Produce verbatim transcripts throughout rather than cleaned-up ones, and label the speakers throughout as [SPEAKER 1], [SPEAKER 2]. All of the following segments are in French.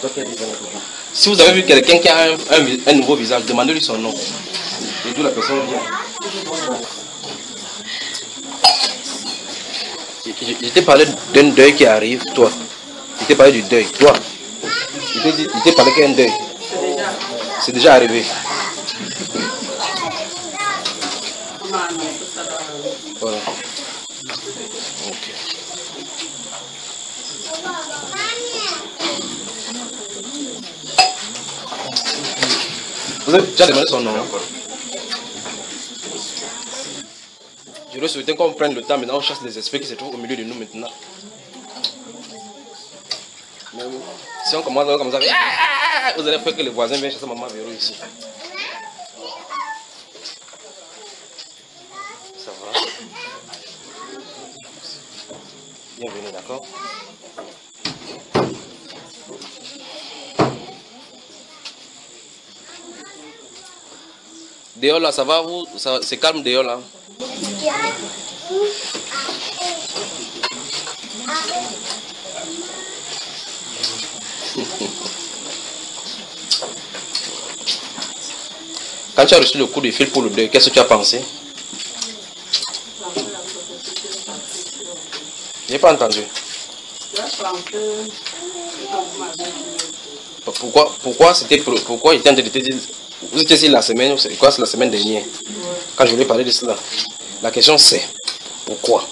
[SPEAKER 1] Si vous avez vu quelqu'un qui a un, un, un nouveau visage, demandez-lui son nom. Et d'où la personne vient. Je t'ai parlé d'un deuil qui arrive, toi. Je t'ai parlé du deuil, toi. Je t'ai parlé qu'il y a un deuil. C'est déjà arrivé. Voilà. Ok. Vous avez déjà demandé son nom, hein? Je voudrais souhaiter qu'on prenne le temps maintenant, on chasse les esprits qui se trouvent au milieu de nous maintenant. Même si on commence comme ça, vous allez faire que les voisins viennent chasser maman Véro ici. Ça va? Bienvenue, d'accord? Dehors là, ça va vous? C'est calme dehors là? Quand tu as reçu le coup de fil pour le deuil, qu'est-ce que tu as pensé? Je n'ai pas entendu. Pourquoi, pourquoi c'était pourquoi il était en train de te dire, vous étiez ici la semaine, c'est quoi, c'est la semaine dernière, quand je voulais parler de cela. La question c'est, pourquoi?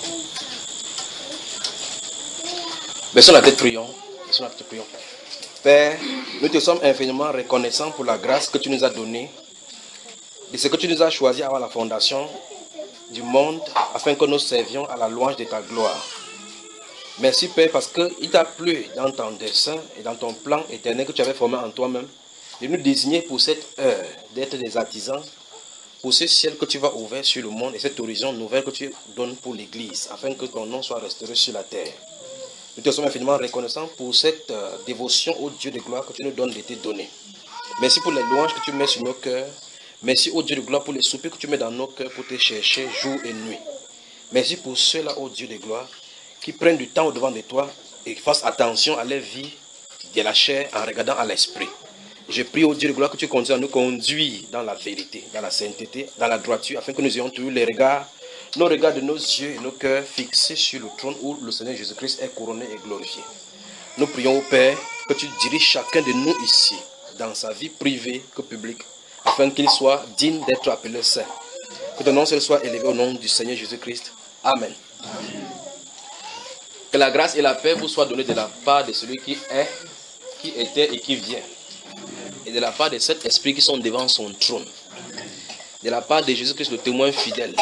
[SPEAKER 1] Baissons la tête, prions. Baissons la tête, prions. Père, nous te sommes infiniment reconnaissants pour la grâce que tu nous as donnée, de ce que tu nous as choisi avant la fondation du monde, afin que nous servions à la louange de ta gloire. Merci Père, parce qu'il t'a plu dans ton dessein et dans ton plan éternel que tu avais formé en toi-même, de nous désigner pour cette heure, d'être des artisans, pour ce ciel que tu vas ouvrir sur le monde et cette horizon nouvelle que tu donnes pour l'Église, afin que ton nom soit restauré sur la terre. Nous te sommes infiniment reconnaissants pour cette euh, dévotion au Dieu de gloire que tu nous donnes de te donner. Merci pour les louanges que tu mets sur nos cœurs. Merci au Dieu de gloire pour les soupirs que tu mets dans nos cœurs pour te chercher jour et nuit. Merci pour ceux-là, ô Dieu de gloire, qui prennent du temps au-devant de toi et qui fassent attention à leur vie de la chair en regardant à l'esprit. Je prie au Dieu de gloire que tu continues à nous conduire dans la vérité, dans la sainteté, dans la droiture, afin que nous ayons toujours les regards, nos regards de nos yeux et nos cœurs fixés sur le trône où le Seigneur Jésus-Christ est couronné et glorifié. Nous prions au Père que tu diriges chacun de nous ici, dans sa vie privée que publique, afin qu'il soit digne d'être appelé saint. Que ton nom soit élevé au nom du Seigneur Jésus-Christ. Amen. Amen. Que la grâce et la paix vous soient données de la part de celui qui est, qui était et qui vient. Et de la part de cet esprit qui sont devant son trône. De la part de Jésus-Christ, le témoin fidèle.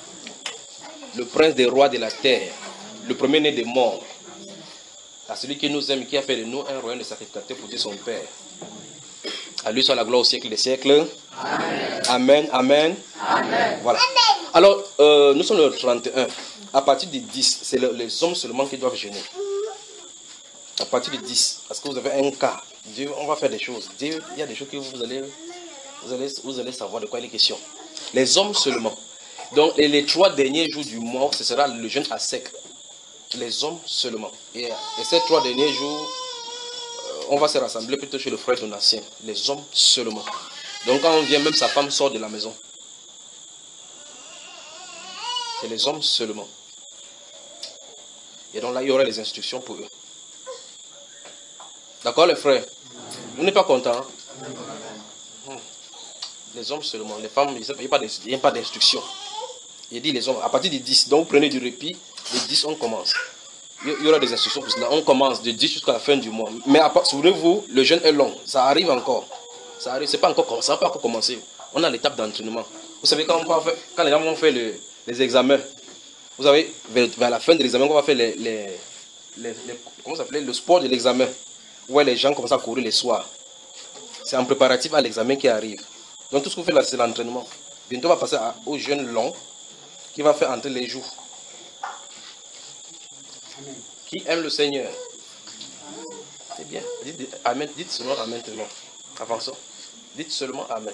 [SPEAKER 1] Le prince des rois de la terre. Le premier-né des morts. À celui qui nous aime, qui a fait de nous un royaume de sacrificateurs pour Dieu son Père. À lui soit la gloire au siècle des siècles. Amen. Amen. Amen. Amen. Voilà. Alors, euh, nous sommes le trente et un. À partir du dix, c'est le, les hommes seulement qui doivent jeûner. À partir du dix, parce que vous avez un cas. Dieu, on va faire des choses. Dieu, il y a des choses que vous allez, vous allez, vous allez savoir de quoi il est question. Les hommes seulement. Donc, et les trois derniers jours du mois, ce sera le jeûne à sec. Les hommes seulement. Et, et ces trois derniers jours, euh, on va se rassembler plutôt chez le frère Donatien. Les hommes seulement. Donc, quand on vient, même sa femme sort de la maison. C'est les hommes seulement. Et donc là, il y aura les instructions pour eux. D'accord, les frères? Vous n'êtes pas contents? Hein? Les hommes seulement. Les femmes, il n'y a pas d'instruction. Il dit les hommes, à partir du dix. Donc, vous prenez du répit. Le dix, on commence. Il y aura des instructions pour cela. On commence de dix jusqu'à la fin du mois. Mais souvenez-vous, le jeûne est long. Ça arrive encore. Ça arrive. C'est pas encore, ça n'a pas encore commencé. On a l'étape d'entraînement. Vous savez, quand, on va faire, quand les gens vont faire le, les examens, vous savez, vers, vers la fin de l'examen, on va faire les, les, les, les, comment ça s'appelle, le sport de l'examen. Où les gens commencent à courir les soirs. C'est en préparatif à l'examen qui arrive. Donc tout ce qu'on fait là, c'est l'entraînement. Bientôt, on va passer à, au jeûne long qui va faire entrer les jours. Amen. Qui aime le Seigneur? C'est bien. Dites, amen. Dites seulement amen. Avançons. Dites seulement amen.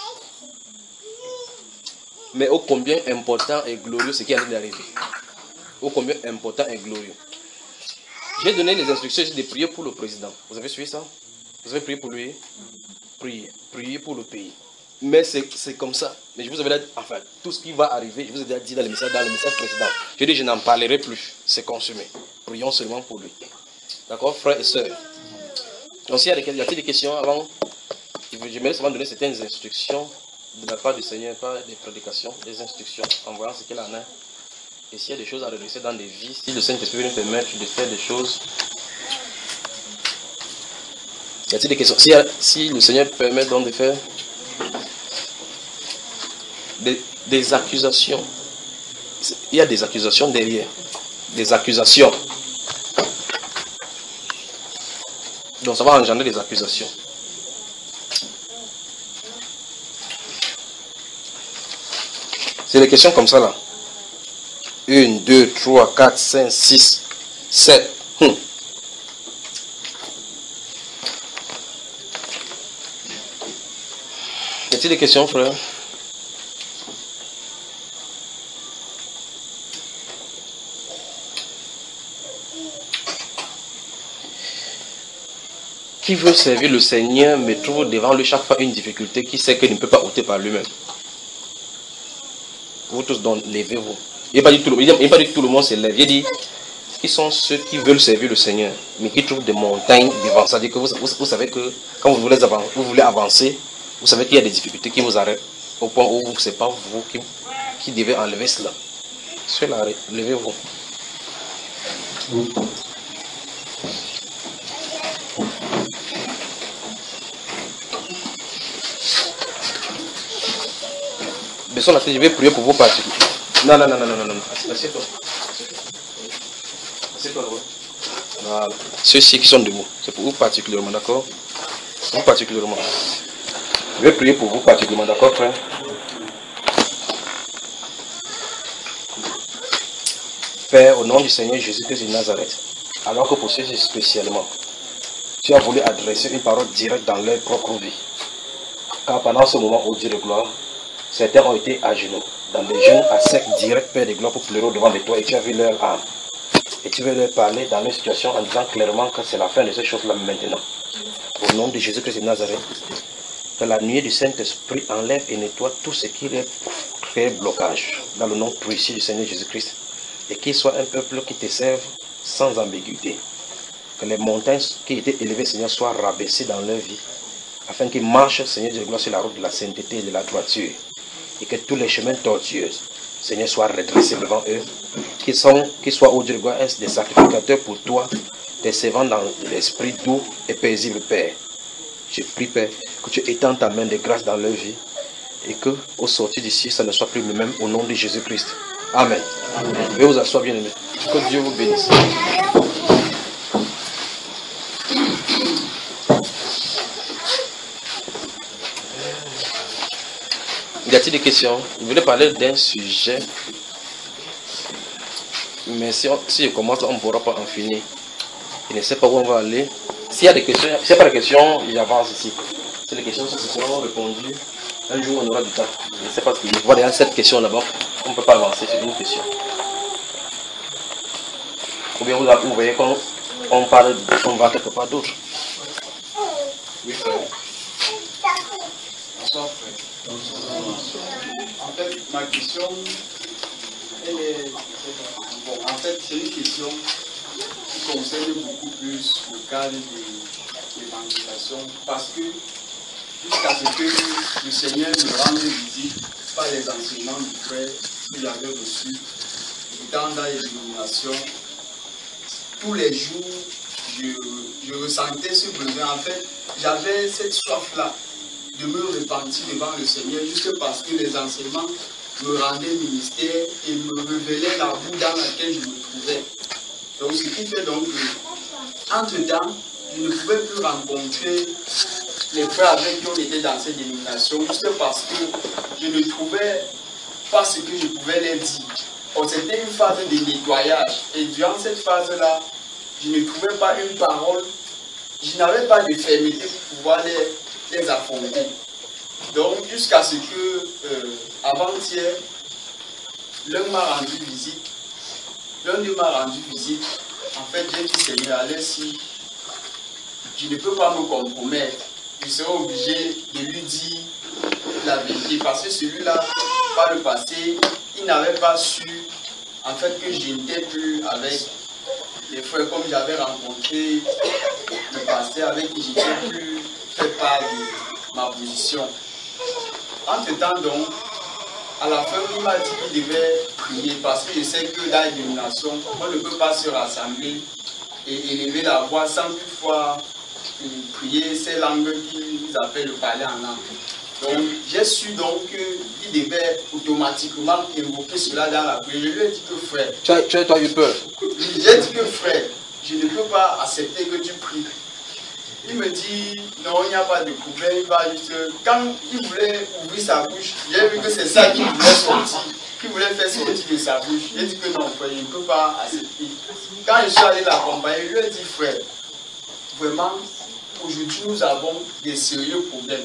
[SPEAKER 1] Mais ô combien important et glorieux ce qui est en train d'arriver. Ô combien important et glorieux. J'ai donné les instructions de prier pour le président. Vous avez suivi ça? Vous avez prié pour lui? Priez. Priez pour le pays. Mais c'est comme ça. Mais je vous avais dit, enfin, tout ce qui va arriver, je vous ai déjà dit dans le message, dans le message précédent. Je dis, je n'en parlerai plus. C'est consumé. Prions seulement pour lui. D'accord, frères et sœurs? Donc, s'il y a des, y a des questions avant, j'aimerais seulement donner certaines instructions de la part du Seigneur, pas des prédications, des instructions, en voyant ce qu'il en a. Et s'il y a des choses à redresser dans des vies, si le Saint-Esprit nous permettre de faire des choses. Y a-t-il des questions? Si, si le Seigneur permet donc de faire des, des accusations, il y a des accusations derrière. Des accusations. Donc ça va engendrer des accusations. C'est des questions comme ça là. un, deux, trois, quatre, cinq, six, sept. Hum. Y a-t-il des questions, frère? Qui veut servir le Seigneur mais trouve devant lui chaque fois une difficulté qui sait qu'il ne peut pas ôter par lui-même. Vous tous, donc, levez-vous. Il n'a pas dit tout le, pas dit tout le monde se lève. Il dit qui sont ceux qui veulent servir le Seigneur mais qui trouvent des montagnes devant. C'est-à-dire que vous, vous, vous savez que quand vous voulez, avancer, vous voulez avancer, vous savez qu'il y a des difficultés qui vous arrêtent au point où ce n'est pas vous qui, qui devez enlever cela. Cela, levez-vous. Je vais prier pour vous particulièrement. Non, non, non, non, non, non, non. Assieds-toi. Assieds-toi là-bas. Voilà. Ceux-ci qui sont debout, c'est pour vous particulièrement, d'accord? Vous particulièrement. Je vais prier pour vous particulièrement, d'accord, frère? Père, au nom du Seigneur Jésus-Christ de Nazareth, alors que pour ceux-ci spécialement, tu as voulu adresser une parole directe dans leur propre vie. Car pendant ce moment, au Dieu de gloire, certains ont été à genoux, dans des jeûnes à sec direct, Père de gloire, pour pleurer devant de toi, et tu as vu leur âme. Et tu veux leur parler dans leur situation en disant clairement que c'est la fin de ces choses-là maintenant. Au nom de Jésus-Christ de Nazareth, que la nuée du Saint-Esprit enlève et nettoie tout ce qui est fait blocage, dans le nom précieux du Seigneur Jésus-Christ, et qu'il soit un peuple qui te serve sans ambiguïté. Que les montagnes qui étaient élevées, Seigneur, soient rabaissées dans leur vie, afin qu'ils marchent, Seigneur de gloire, sur la route de la sainteté et de la droiture. Et que tous les chemins tortueux, Seigneur, soient redressés devant eux. Qu'ils qu'ils soient, au Dieu de gloire, des sacrificateurs pour toi, des servants dans l'esprit doux et paisible, Père. Je prie, Père, que tu étends ta main de grâce dans leur vie. Et que, au sortir d'ici, ça ne soit plus le même au nom de Jésus-Christ. Amen. Amen. Veuillez vous asseoir, bien-aimés. Que Dieu vous bénisse. Y a-t-il des questions? Je voulais parler d'un sujet, mais si, on, si je commence, on ne pourra pas en finir. Je ne sais pas où on va aller. S'il y a des questions, s'il n'y a pas de questions, j'avance ici. Si les questions se seront répondues, un jour on aura du temps. Je ne sais pas ce que je vois derrière cette question là-bas. On ne peut pas avancer sur une question. Ou bien vous, vous voyez qu'on on parle, on va quelque part d'autre. Oui, frère.
[SPEAKER 2] Bonsoir, frère. En fait, ma question, elle est... Bon, en fait, c'est une question qui concerne beaucoup plus le cadre de l'évangélisation, parce que jusqu'à ce que le Seigneur me rende visite par les enseignements du frère que j'avais reçus, étant dans les dénominations, tous les jours, je, je ressentais ce besoin. En fait, j'avais cette soif-là de me repentir devant le Seigneur, juste parce que les enseignements me rendaient ministère et me révélaient la boue dans laquelle je me trouvais. Donc, ce qui fait donc que, entre-temps, je ne pouvais plus rencontrer les frères avec qui on était dans cette dénomination, juste parce que je ne trouvais pas ce que je pouvais leur dire. Donc, c'était une phase de nettoyage. Et durant cette phase-là, je ne trouvais pas une parole, je n'avais pas de fermeté pour pouvoir les, les affronter. Donc, jusqu'à ce que, euh, avant-hier, l'un m'a rendu visite. L'un d'eux m'a rendu visite. En fait, j'ai dit, Seigneur, allez si je ne peux pas me compromettre. Je serai obligé de lui dire la vérité. Parce que celui-là, par le passé, il n'avait pas su en fait que je n'étais plus avec les frères comme j'avais rencontré le pasteur avec qui je n'étais plus fait part de ma position. Entre-temps donc, à la fin, il m'a dit qu'il devait prier parce que je sais que dans l'illumination, on ne peut pas se rassembler et élever la voix sans toutefois prier ces langues qu'ils appellent le parler en langue. Donc, j'ai su donc qu'il devait automatiquement évoquer cela dans la prière. Je lui ai dit que frère,
[SPEAKER 1] tu as, tu as, tu as eu peur.
[SPEAKER 2] J'ai dit que frère, je ne peux pas accepter que tu pries. Il me dit, non, il n'y a pas de problème, il va juste... Quand il voulait ouvrir sa bouche, j'ai vu que c'est ça qu'il voulait sortir, qu'il voulait faire sortir de sa bouche. J'ai dit que non, frère, je ne peux pas accepter. Quand je suis allé l'accompagner, je lui ai dit, frère, vraiment, aujourd'hui nous avons des sérieux problèmes.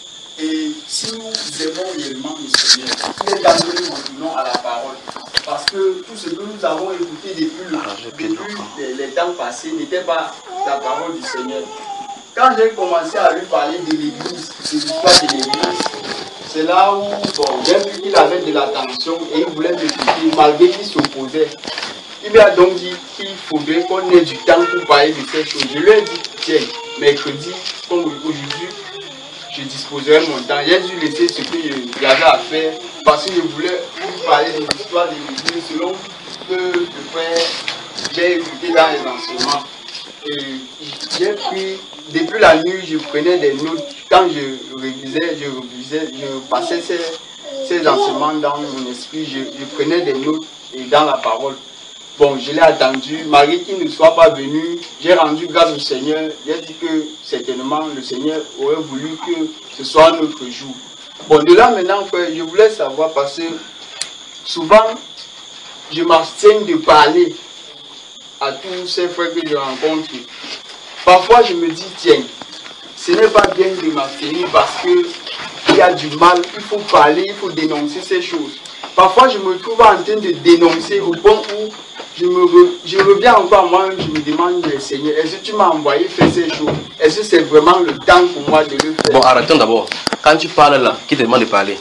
[SPEAKER 2] Et si nous aimons réellement le Seigneur, il est temps que nous retournons à la parole. Parce que tout ce que nous avons écouté depuis, le, depuis les, les temps passés n'était pas la parole du Seigneur. Quand j'ai commencé à lui parler de l'église, de l'histoire de l'église, c'est là où bon, j'ai vu qu'il avait de l'attention et il voulait m'écouter malgré qu'il s'opposait. Il m'a donc dit qu'il faudrait qu'on ait du temps pour parler de ces choses. Je lui ai dit, tiens, mercredi, comme aujourd'hui, je disposerai mon temps. J'ai dû laisser ce que j'avais à faire parce que je voulais lui parler de l'histoire de l'église selon ce que le frère j'ai écouté dans les enseignements. Et j'ai pris, depuis la nuit, je prenais des notes. Quand je révisais, je révisais, je passais ces, ces enseignements dans mon esprit, je, je prenais des notes et dans la parole. Bon, je l'ai attendu. Marie qui ne soit pas venue, j'ai rendu grâce au Seigneur. J'ai dit que certainement le Seigneur aurait voulu que ce soit notre jour. Bon, de là maintenant, frère, je voulais savoir parce que souvent, je m'abstiens de parler à tous ces frères que je rencontre. Parfois, je me dis, tiens, ce n'est pas bien de m'abstenir parce qu'il y a du mal, il faut parler, il faut dénoncer ces choses. Parfois, je me trouve en train de dénoncer au point où je, me re, je reviens encore à moi, je me demande, Seigneur, est-ce que tu m'as envoyé faire ces choses? Est-ce que c'est vraiment le temps pour moi de le faire?
[SPEAKER 1] Bon, arrêtons d'abord. Quand tu parles là, qui te demande de parler?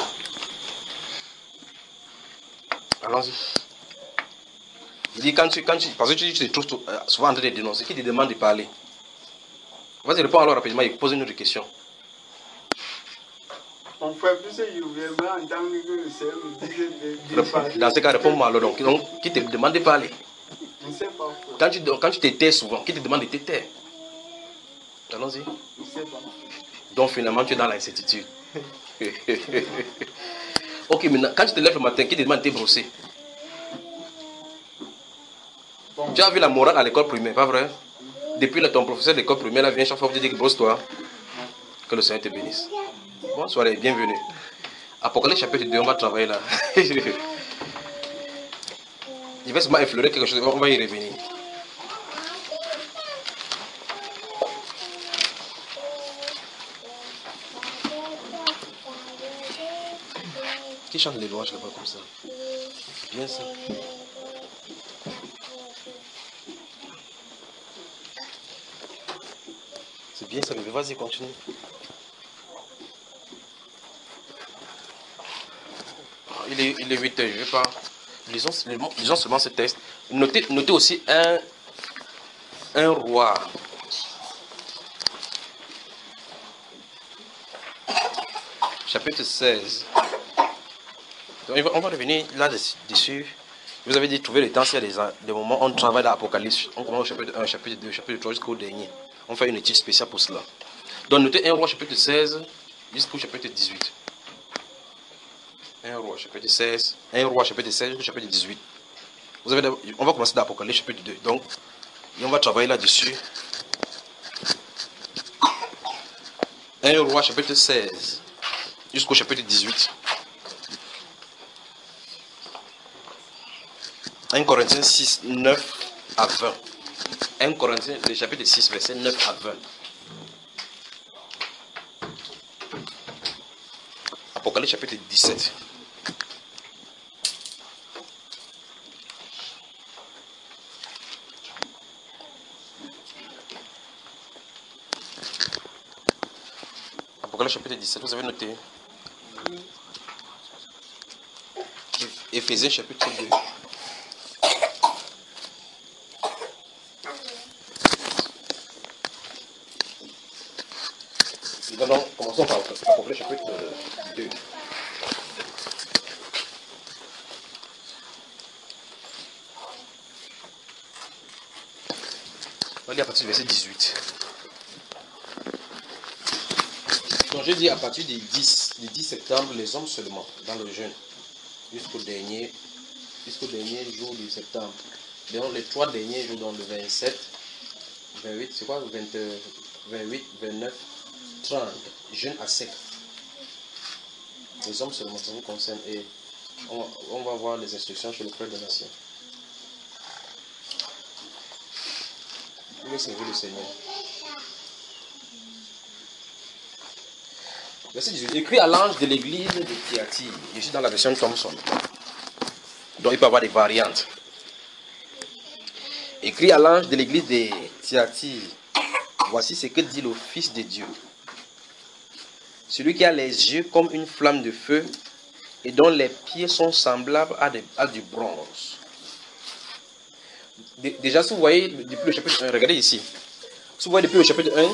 [SPEAKER 1] Allons-y. Il dit quand tu, quand tu, parce que tu, tu te trouves souvent en train de dénoncer, qui te demande de parler? Vas-y, réponds alors rapidement et pose une autre question.
[SPEAKER 2] Mon frère, plus je voudrais entendre que le Seigneur me dise de, de parler.
[SPEAKER 1] Dans ce cas, réponds-moi alors. Donc, donc, qui te demande de parler?
[SPEAKER 2] Je ne sais pas.
[SPEAKER 1] Quand tu, quand tu te tais souvent, qui te demande de te taire? Allons-y.
[SPEAKER 2] Je ne sais pas.
[SPEAKER 1] Donc finalement, tu es dans l'incertitude. Ok, maintenant, quand tu te lèves le matin, qui te demande de te brosser? Bon. Tu as vu la morale à l'école primaire, pas vrai? Depuis là, ton professeur de l'école primaire là, vient chaque fois pour te dire que brosse-toi. Que le Seigneur te bénisse. Bonne soirée, bienvenue. Apocalypse chapitre deux, on va travailler là. Il va seulement effleurer quelque chose, on va y revenir. Qui chante les louanges là-bas comme ça? Bien ça. C'est bien ça, bébé. Vas-y, continue. Il est, il est huit heures, je ne vais pas. Lisons, lisons seulement ce texte. Notez, notez aussi un, un roi. Chapitre seize. Donc, on va revenir là-dessus. Vous avez dit trouver le temps, s'il y a des, des moments où on travaille dans l'Apocalypse. On commence au chapitre un, chapitre deux, chapitre trois jusqu'au dernier. On fait une étude spéciale pour cela. Donc notez un roi chapitre seize jusqu'au chapitre dix-huit. Un roi chapitre seize, un roi chapitre seize jusqu'au chapitre dix-huit. Vous avez, on va commencer d'Apocalypse chapitre deux. Donc, et on va travailler là-dessus. Un roi chapitre seize jusqu'au chapitre dix-huit. un Corinthiens six, neuf à vingt. un Corinthiens, le chapitre six, verset neuf à vingt. Apocalypse chapitre dix-sept. Apocalypse chapitre dix-sept, vous avez noté. Éphésiens chapitre deux. Nous allons commencer par Apocalypse chapitre deux. On va lire à partir du verset dix-huit. Donc je dis à partir du dix, du dix septembre, les hommes seulement, dans le jeûne, jusqu'au dernier, jusqu'au dernier jour du septembre. Donc les trois derniers jours, dans le vingt-sept, vingt-huit, c'est quoi, vingt, vingt-huit, vingt-neuf, trente, jeûne à sec. Les hommes seulement, ça vous concerne. Et on, on va voir les instructions chez le frère de la nation. Vous voulez servir le Seigneur. Verset dix-huit. Écrit à l'ange de l'église de Thyatire. Je suis dans la version Thomson. Donc il peut y avoir des variantes. Écrit à l'ange de l'église de Thyatire. Voici ce que dit le Fils de Dieu. Celui qui a les yeux comme une flamme de feu et dont les pieds sont semblables à, des, à du bronze. Déjà, si vous voyez depuis le chapitre un, regardez ici. Si vous voyez depuis le chapitre un,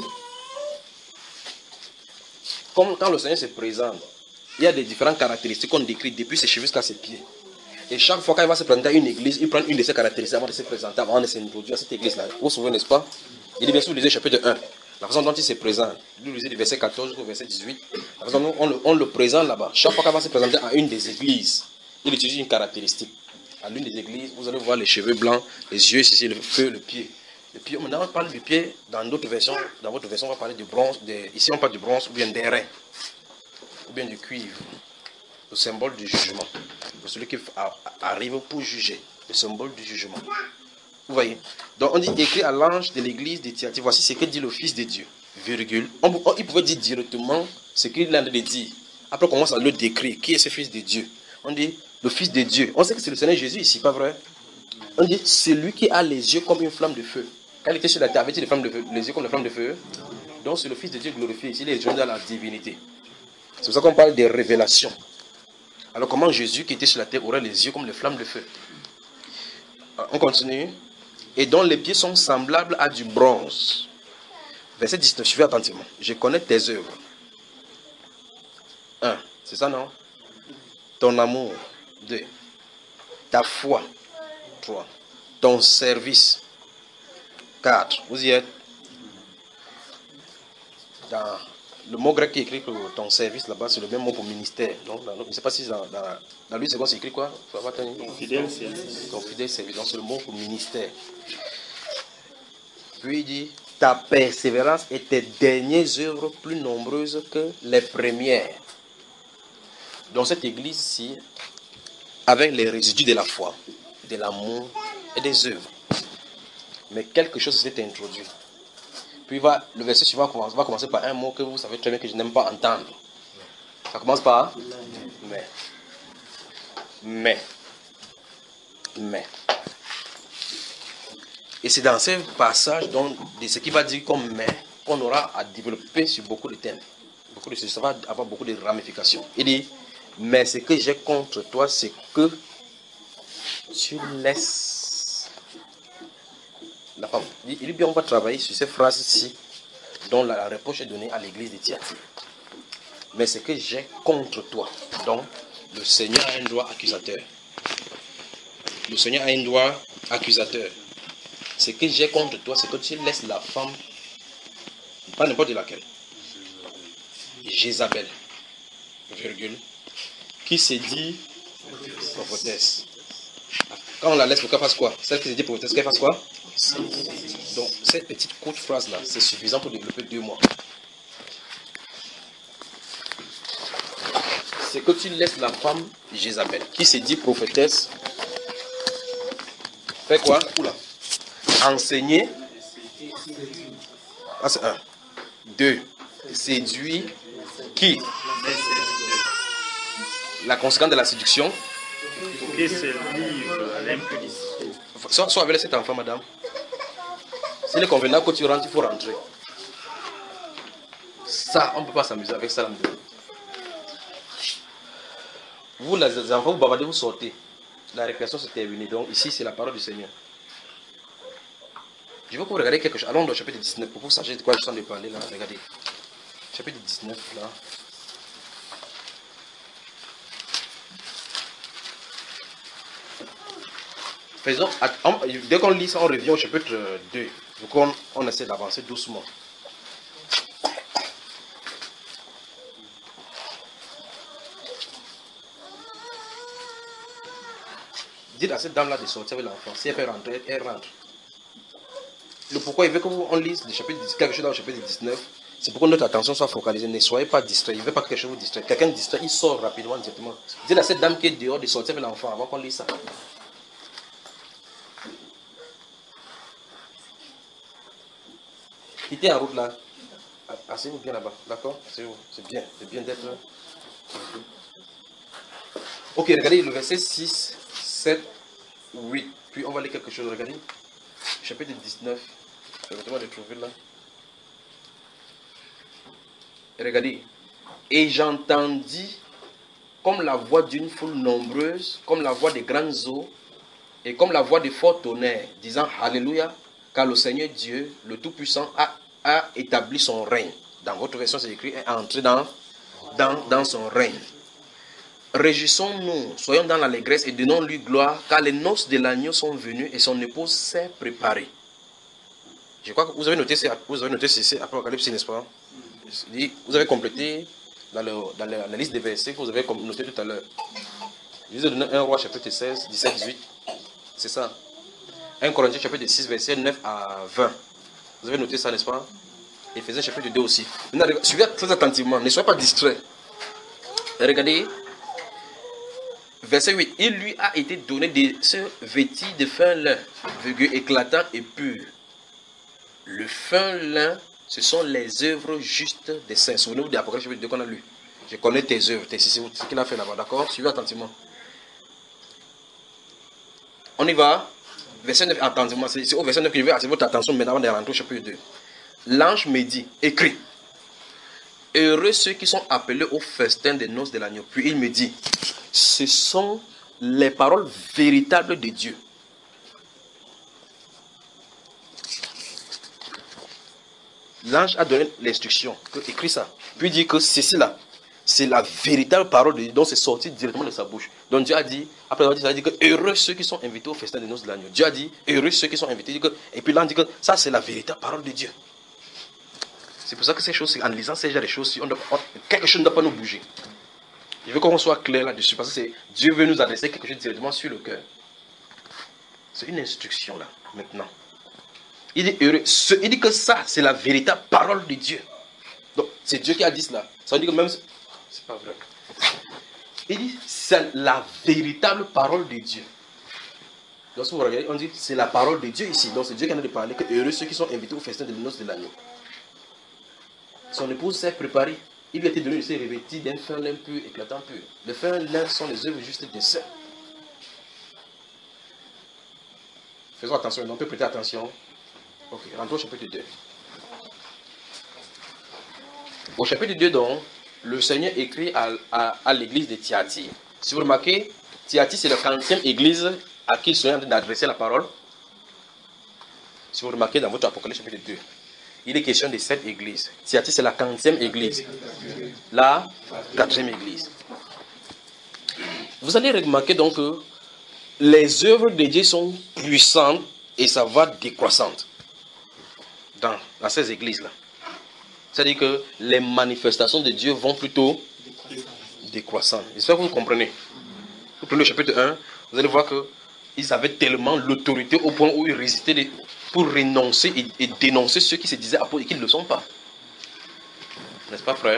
[SPEAKER 1] comme quand le Seigneur se présente, il y a des différentes caractéristiques qu'on décrit depuis ses cheveux jusqu'à ses pieds. Et chaque fois qu'il va se présenter à une église, il prend une de ces caractéristiques avant de se présenter, avant de s'introduire à cette église-là. Vous vous souvenez, n'est-ce pas? Il dit bien sûr, vous lisez le chapitre un, la façon dont il se présente. Vous lisez du verset quatorze jusqu'au verset dix-huit. La façon dont on le, on le présente là-bas. Chaque fois qu'il va se présenter à une des églises, il utilise une caractéristique. À l'une des églises, vous allez voir les cheveux blancs, les yeux, ici, le feu, le pied. Le pied, maintenant on parle du pied, dans d'autres versions, dans votre version, on va parler du bronze, de, ici on parle du bronze ou bien des reins, ou bien du cuivre, le symbole du jugement, de celui qui arrive pour juger, le symbole du jugement. Vous voyez? Donc on dit écrit à l'ange de l'église de Thyatire, voici ce que dit le Fils de Dieu, virgule. On, on, il pouvait dire directement ce qu'il a de dire. Après on commence à le décrire, qui est ce Fils de Dieu? On dit le Fils de Dieu. On sait que c'est le Seigneur Jésus ici, pas vrai? On dit celui qui a les yeux comme une flamme de feu. Quand il était sur la terre, avait-il des flammes de feu, les yeux comme des flammes de feu? Donc c'est le Fils de Dieu glorifié ici, il est joint dans la divinité. C'est pour ça qu'on parle des révélations. Alors comment Jésus qui était sur la terre aurait les yeux comme les flammes de feu? On continue. Et dont les pieds sont semblables à du bronze. Verset dix-neuf, suivez attentivement. Je connais tes œuvres. un. C'est ça, non? Ton amour. deux. Ta foi. trois. Ton service. quatre. Vous y êtes? Dans le mot grec qui écrit que ton service là-bas, c'est le même mot pour ministère. Donc, dans, je ne sais pas si dans, dans, dans lui, c'est quoi, c'est écrit quoi? Ton fidèle service. Ton fidèle service. Donc, c'est le mot pour ministère. Puis il dit, ta persévérance et tes dernières œuvres plus nombreuses que les premières. Dans cette église-ci, avec les résidus de la foi, de l'amour et des œuvres. Mais quelque chose s'est introduit. Puis va, le verset suivant va commencer par un mot que vous savez très bien que je n'aime pas entendre. Ça commence par mais. Mais. Mais. Et c'est dans ce passage donc, de ce qui va dire comme mais qu'on aura à développer sur beaucoup de thèmes. Beaucoup de, ça va avoir beaucoup de ramifications. Il dit, mais ce que j'ai contre toi, c'est que tu laisses la femme. Il dit bien, on va travailler sur ces phrases-ci, dont la réponse est donnée à l'église de Thyatire. Mais ce que j'ai contre toi, donc le Seigneur a un droit accusateur. Le Seigneur a un droit accusateur. Ce que j'ai contre toi, c'est que tu laisses la femme, pas n'importe laquelle, Jézabel, virgule, qui se dit prophétesse. Quand on la laisse pour qu'elle fasse quoi? Celle qui se dit prophétesse, qu'elle fasse quoi? Donc, cette petite courte phrase-là, c'est suffisant pour développer deux mois. C'est que tu laisses la femme Jézabel, qui se dit prophétesse, fait quoi? Oula. Enseigner. Ah, c'est un. Deux. Séduire. Qui? La conséquence de la séduction. Soit, soit avec cet enfant, madame. S'il est convenable que tu rentres, il faut rentrer. Ça, on ne peut pas s'amuser avec ça. Vous, les enfants, vous bavardez, vous sortez. La récréation s'est terminée. Donc, ici, c'est la parole du Seigneur. Je veux que vous regardiez quelque chose. Allons au chapitre dix-neuf pour que vous sachiez de quoi je suis en train de parler là. Regardez. Chapitre dix-neuf là. Faisons, dès qu'on lit ça, on revient au chapitre deux. Donc on, on essaie d'avancer doucement. Dites à cette dame-là de sortir avec l'enfant. Si elle peut rentrer, elle rentre. Le pourquoi il veut qu'on lise le chapitre, quelque chose dans le chapitre dix-neuf, c'est pour que notre attention soit focalisée. Ne soyez pas distrait. Il ne veut pas que quelque chose vous distrait. Quelqu'un distrait, il sort rapidement, directement. Dites à cette dame qui est dehors de sortir avec l'enfant avant qu'on lise ça. Quittez en route là. Asseyez-vous bien là-bas. D'accord? C'est bien. C'est bien d'être. Ok, regardez le verset six, sept, huit. Puis on va lire quelque chose. Regardez. Chapitre dix-neuf. Permettez-moi de trouver là. Et regardez. Et j'entendis comme la voix d'une foule nombreuse, comme la voix des grandes eaux, et comme la voix de fort tonnerre, disant Alléluia, car le Seigneur Dieu, le Tout-Puissant, a, a établi son règne. Dans votre version, c'est écrit, est entré dans, dans, dans son règne. Réjouissons-nous, soyons dans l'allégresse et donnons-lui gloire, car les noces de l'agneau sont venues et son épouse s'est préparée. Je crois que vous avez noté, vous avez noté ceci, Apocalypse, n'est-ce pas? Vous avez complété dans, le, dans la, la liste des versets que vous avez noté tout à l'heure. Je vous ai donné un roi chapitre seize, dix-sept, dix-huit. C'est ça. un Corinthiens chapitre six, verset neuf à vingt. Vous avez noté ça, n'est-ce pas? Éphésiens chapitre deux aussi. Maintenant, suivez très attentivement, ne soyez pas distraits. Regardez. Verset huit. Il lui a été donné de se vêtir de fin lin, éclatant et pur. Le fin lin, ce sont les œuvres justes des saints. Souvenez-vous de l'Apocalypse chapitre deux qu'on a lu. Je connais tes œuvres, c'est ce qu'il a fait là-bas, d'accord? Suivez attentivement. On y va. Verset neuf, attentivement. C'est au verset neuf que je vais attirer votre attention maintenant avant de rentrer au chapitre deux. L'ange me dit, écrit, heureux ceux qui sont appelés au festin des noces de l'agneau. Puis il me dit, ce sont les paroles véritables de Dieu. L'ange a donné l'instruction, écrit ça. Puis il dit que ceci là, c'est la véritable parole de Dieu, donc c'est sorti directement de sa bouche. Donc Dieu a dit, après avoir dit ça, il a dit que heureux ceux qui sont invités au festin des noces de l'agneau. Dieu a dit, heureux ceux qui sont invités. Il dit que, et puis là on dit que ça c'est la véritable parole de Dieu. C'est pour ça que ces choses, en lisant ces genres de choses, on doit, on, quelque chose ne doit pas nous bouger. Je veux qu'on soit clair là-dessus, parce que c'est Dieu veut nous adresser quelque chose directement sur le cœur. C'est une instruction là, maintenant. Il dit heureux. Ce, il dit que ça, c'est la véritable parole de Dieu. Donc, c'est Dieu qui a dit cela. Ça veut dire que même... C'est pas vrai. Il dit, c'est la véritable parole de Dieu. Lorsque vous regardez, on dit, c'est la parole de Dieu ici. Donc, c'est Dieu qui en a de parler, que heureux ceux qui sont invités au festin de noces de l'agneau. Son épouse s'est préparée. Il lui a été donné de se revêtir d'un fin lin pur, éclatant pur. Le fin lin sont les œuvres justes des saints. Faisons attention, on peut prêter attention. Ok, rentrons au chapitre deux. Au chapitre deux, donc, le Seigneur écrit à, à, à l'église de Thyatire. Si vous remarquez, Thyatire, c'est la quantième église à qui le Seigneur est en train d'adresser la parole. Si vous remarquez dans votre Apocalypse chapitre deux, il est question de cette église. Thyatire, c'est la quantième église. La quatrième église. Vous allez remarquer donc que les œuvres de Dieu sont puissantes et ça va décroissantes dans, dans ces églises-là. C'est-à-dire que les manifestations de Dieu vont plutôt décroissantes. J'espère que vous comprenez. Vous prenez le chapitre un, vous allez voir qu'ils avaient tellement l'autorité au point où ils résistaient pour renoncer et, et dénoncer ceux qui se disaient apôtres et qui ne le sont pas. N'est-ce pas, frère?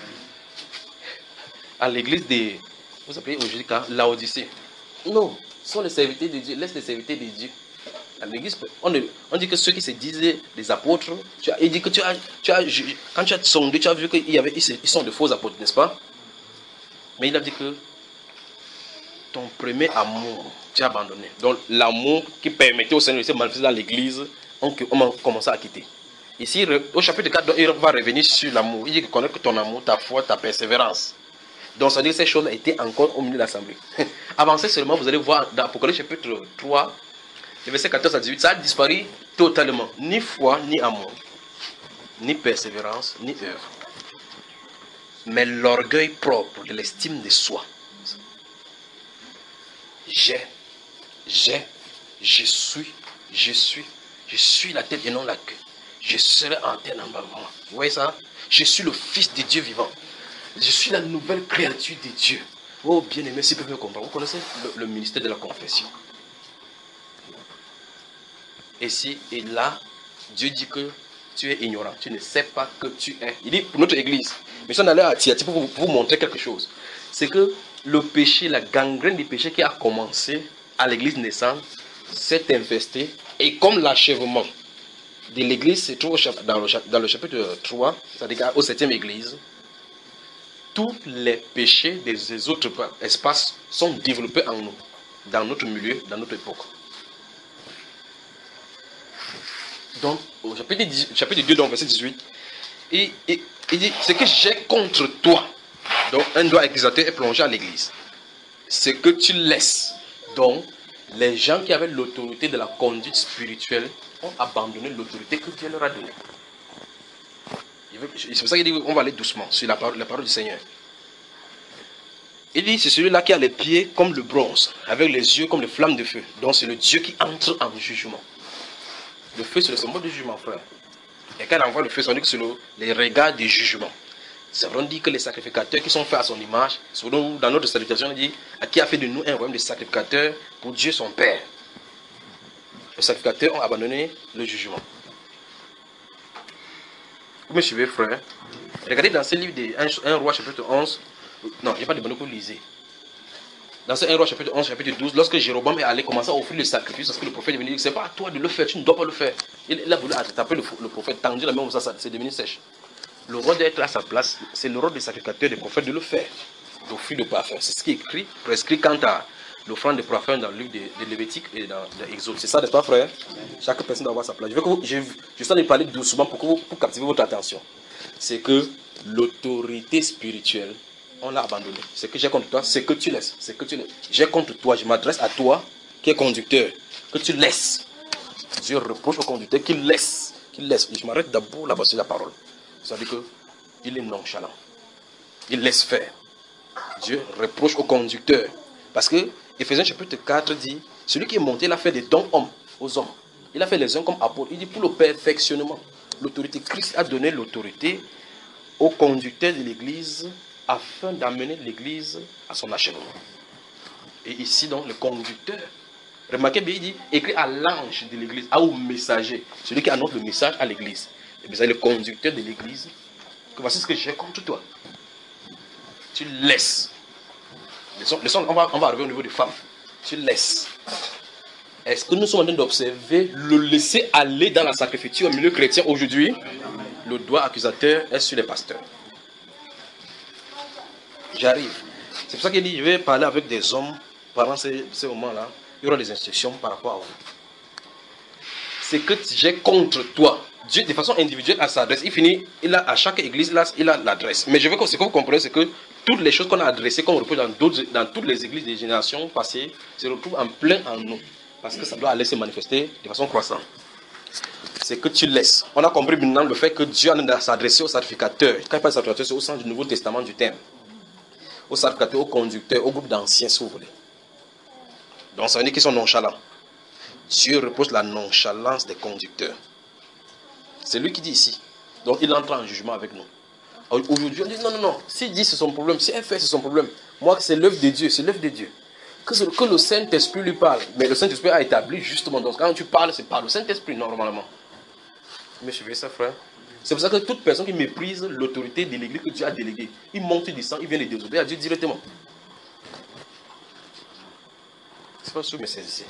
[SPEAKER 1] À l'église des, vous appelez aujourd'hui Laodicée. Non, ce sont les serviteurs de Dieu. Laisse les serviteurs de Dieu. À l'église, on, on dit que ceux qui se disaient des apôtres, tu as, il dit que tu as, tu as, quand tu as sondé, tu as vu qu'ils ils sont de faux apôtres, n'est-ce pas? Mais il a dit que ton premier amour, tu as abandonné. Donc l'amour qui permettait au Seigneur de se manifester dans l'église, on, on a commencé à quitter. Ici, au chapitre quatre, il va revenir sur l'amour. Il dit que connaît que ton amour, ta foi, ta persévérance. Donc, ça veut dire que ces choses étaient encore au milieu de l'assemblée. Avancez seulement, vous allez voir dans Apocalypse chapitre trois, le verset quatorze à dix-huit, ça a disparu totalement. Ni foi, ni amour, ni persévérance, ni œuvre. Mais l'orgueil propre de l'estime de soi. J'ai, j'ai, je suis, je suis, je suis la tête et non la queue. Je serai antenne en bas de moi. Vous voyez ça? Je suis le fils de Dieu vivant. Je suis la nouvelle créature de Dieu. Oh bien-aimé, si vous pouvez me comprendre. Vous connaissez le, le ministère de la confession. Et si, et là, Dieu dit que tu es ignorant. Tu ne sais pas que tu es. Il dit pour notre église. Mais si on allait à Thyatire pour vous, pour vous montrer quelque chose. C'est que le péché, la gangrène du péché qui a commencé à l'église naissante s'est infestée. Et comme l'achèvement de l'église se trouve dans le, dans le chapitre trois, c'est-à-dire au septième église, tous les péchés des autres espaces sont développés en nous, dans notre milieu, dans notre époque. Donc, au chapitre, dix, chapitre deux, donc, verset dix-huit, il, il, il dit, ce que j'ai contre toi, donc un doigt accusateur est plongé à l'église, c'est que tu laisses. Donc, les gens qui avaient l'autorité de la conduite spirituelle ont abandonné l'autorité que Dieu leur a donnée. C'est pour ça qu'il dit qu'on va aller doucement sur la parole, la parole du Seigneur. Il dit, c'est celui-là qui a les pieds comme le bronze, avec les yeux comme les flammes de feu. Donc c'est le Dieu qui entre en jugement. Le feu, c'est le symbole du jugement, frère. Et quand on envoie le feu, ça veut dire que c'est le, les regards du jugement. Ça veut dire que les sacrificateurs qui sont faits à son image, dans notre salutation, il dit, à qui a fait de nous un royaume de sacrificateurs pour Dieu son Père. Les sacrificateurs ont abandonné le jugement. Vous me suivez, frère? Regardez dans ce livre de un roi chapitre onze. Non, il n'y a pas de bonheur pour liser. Dans ce un roi chapitre onze, chapitre douze, lorsque Jéroboam est allé commencer à offrir le sacrifice, parce que le prophète est venu dire, c'est pas à toi de le faire, tu ne dois pas le faire. Il, il a voulu taper le, le prophète, tendu la main comme ça, ça c'est devenu sèche. Le roi d'être à sa place, c'est le rôle des sacrificateurs, des prophètes de le faire, d'offrir le parfum. C'est ce qui est écrit, prescrit quant à l'offrande de parfum dans le livre de, de Lévitique et dans l'Exode. C'est ça, n'est-ce pas, frère? Chaque personne doit avoir sa place. Je veux que vous, je, je sens de parler doucement pour, que vous, pour captiver votre attention. C'est que l'autorité spirituelle, on l'a abandonné. Ce que j'ai contre toi, c'est que tu laisses. C'est que tu laisses. J'ai contre toi, je m'adresse à toi qui est conducteur, que tu laisses. Dieu reproche au conducteur qu'il laisse. Qu'il laisse. Et je m'arrête d'abord là-bas sur la parole. Ça veut dire qu'il est nonchalant. Il laisse faire. Dieu reproche au conducteur. Parce que Éphésiens chapitre quatre dit, celui qui est monté, il a fait des dons hommes aux hommes. Il a fait les uns comme apôtres. Il dit pour le perfectionnement. L'autorité, Christ a donné l'autorité au conducteur de l'église afin d'amener l'église à son achèvement. Et ici donc le conducteur, remarquez bien, il dit, écrit à l'ange de l'église, au messager, celui qui annonce le message à l'église. Et bien c'est le conducteur de l'église, que voici ce que j'ai contre toi. Tu laisses. On va, on va arriver au niveau des femmes. Tu laisses. Est-ce que nous sommes en train d'observer le laisser aller dans la sacrifice au milieu chrétien aujourd'hui? Le doigt accusateur est sur les pasteurs. J'arrive. C'est pour ça qu'il dit, je vais parler avec des hommes pendant ces, ces moments-là. Il y aura des instructions par rapport à vous. C'est que j'ai contre toi. Dieu, de façon individuelle, à sa adresse. Il finit, il a, à chaque église, il a, il a l'adresse. Mais je veux que ce que vous comprenez, c'est que toutes les choses qu'on a adressées, qu'on retrouve dans, dans toutes les églises des générations passées, se retrouvent en plein en nous. Parce que ça doit aller se manifester de façon croissante. C'est que tu laisses. On a compris maintenant le fait que Dieu a s'adresser aux sacrificateurs. Quand il parle de sacrificateurs, c'est au sens du Nouveau Testament du terme. Aux sacrificateurs, aux conducteurs, au groupe d'anciens, si vous voulez. Donc ça veut dire qu'ils sont nonchalants. Dieu repose la nonchalance des conducteurs. C'est lui qui dit ici. Donc il entre en jugement avec nous. Aujourd'hui, on dit non, non, non. S'il dit c'est son problème, si elle fait c'est son problème. Moi, c'est l'œuvre de Dieu, c'est l'œuvre de Dieu. Que, que le Saint-Esprit lui parle. Mais le Saint-Esprit a établi justement. Donc quand tu parles, c'est par le Saint-Esprit normalement. Mais je veux ça, frère. C'est pour ça que toute personne qui méprise l'autorité de l'église que Dieu a déléguée, il monte du sang, il vient de désobéir à Dieu directement. C'est pas sûr, mais c'est ici.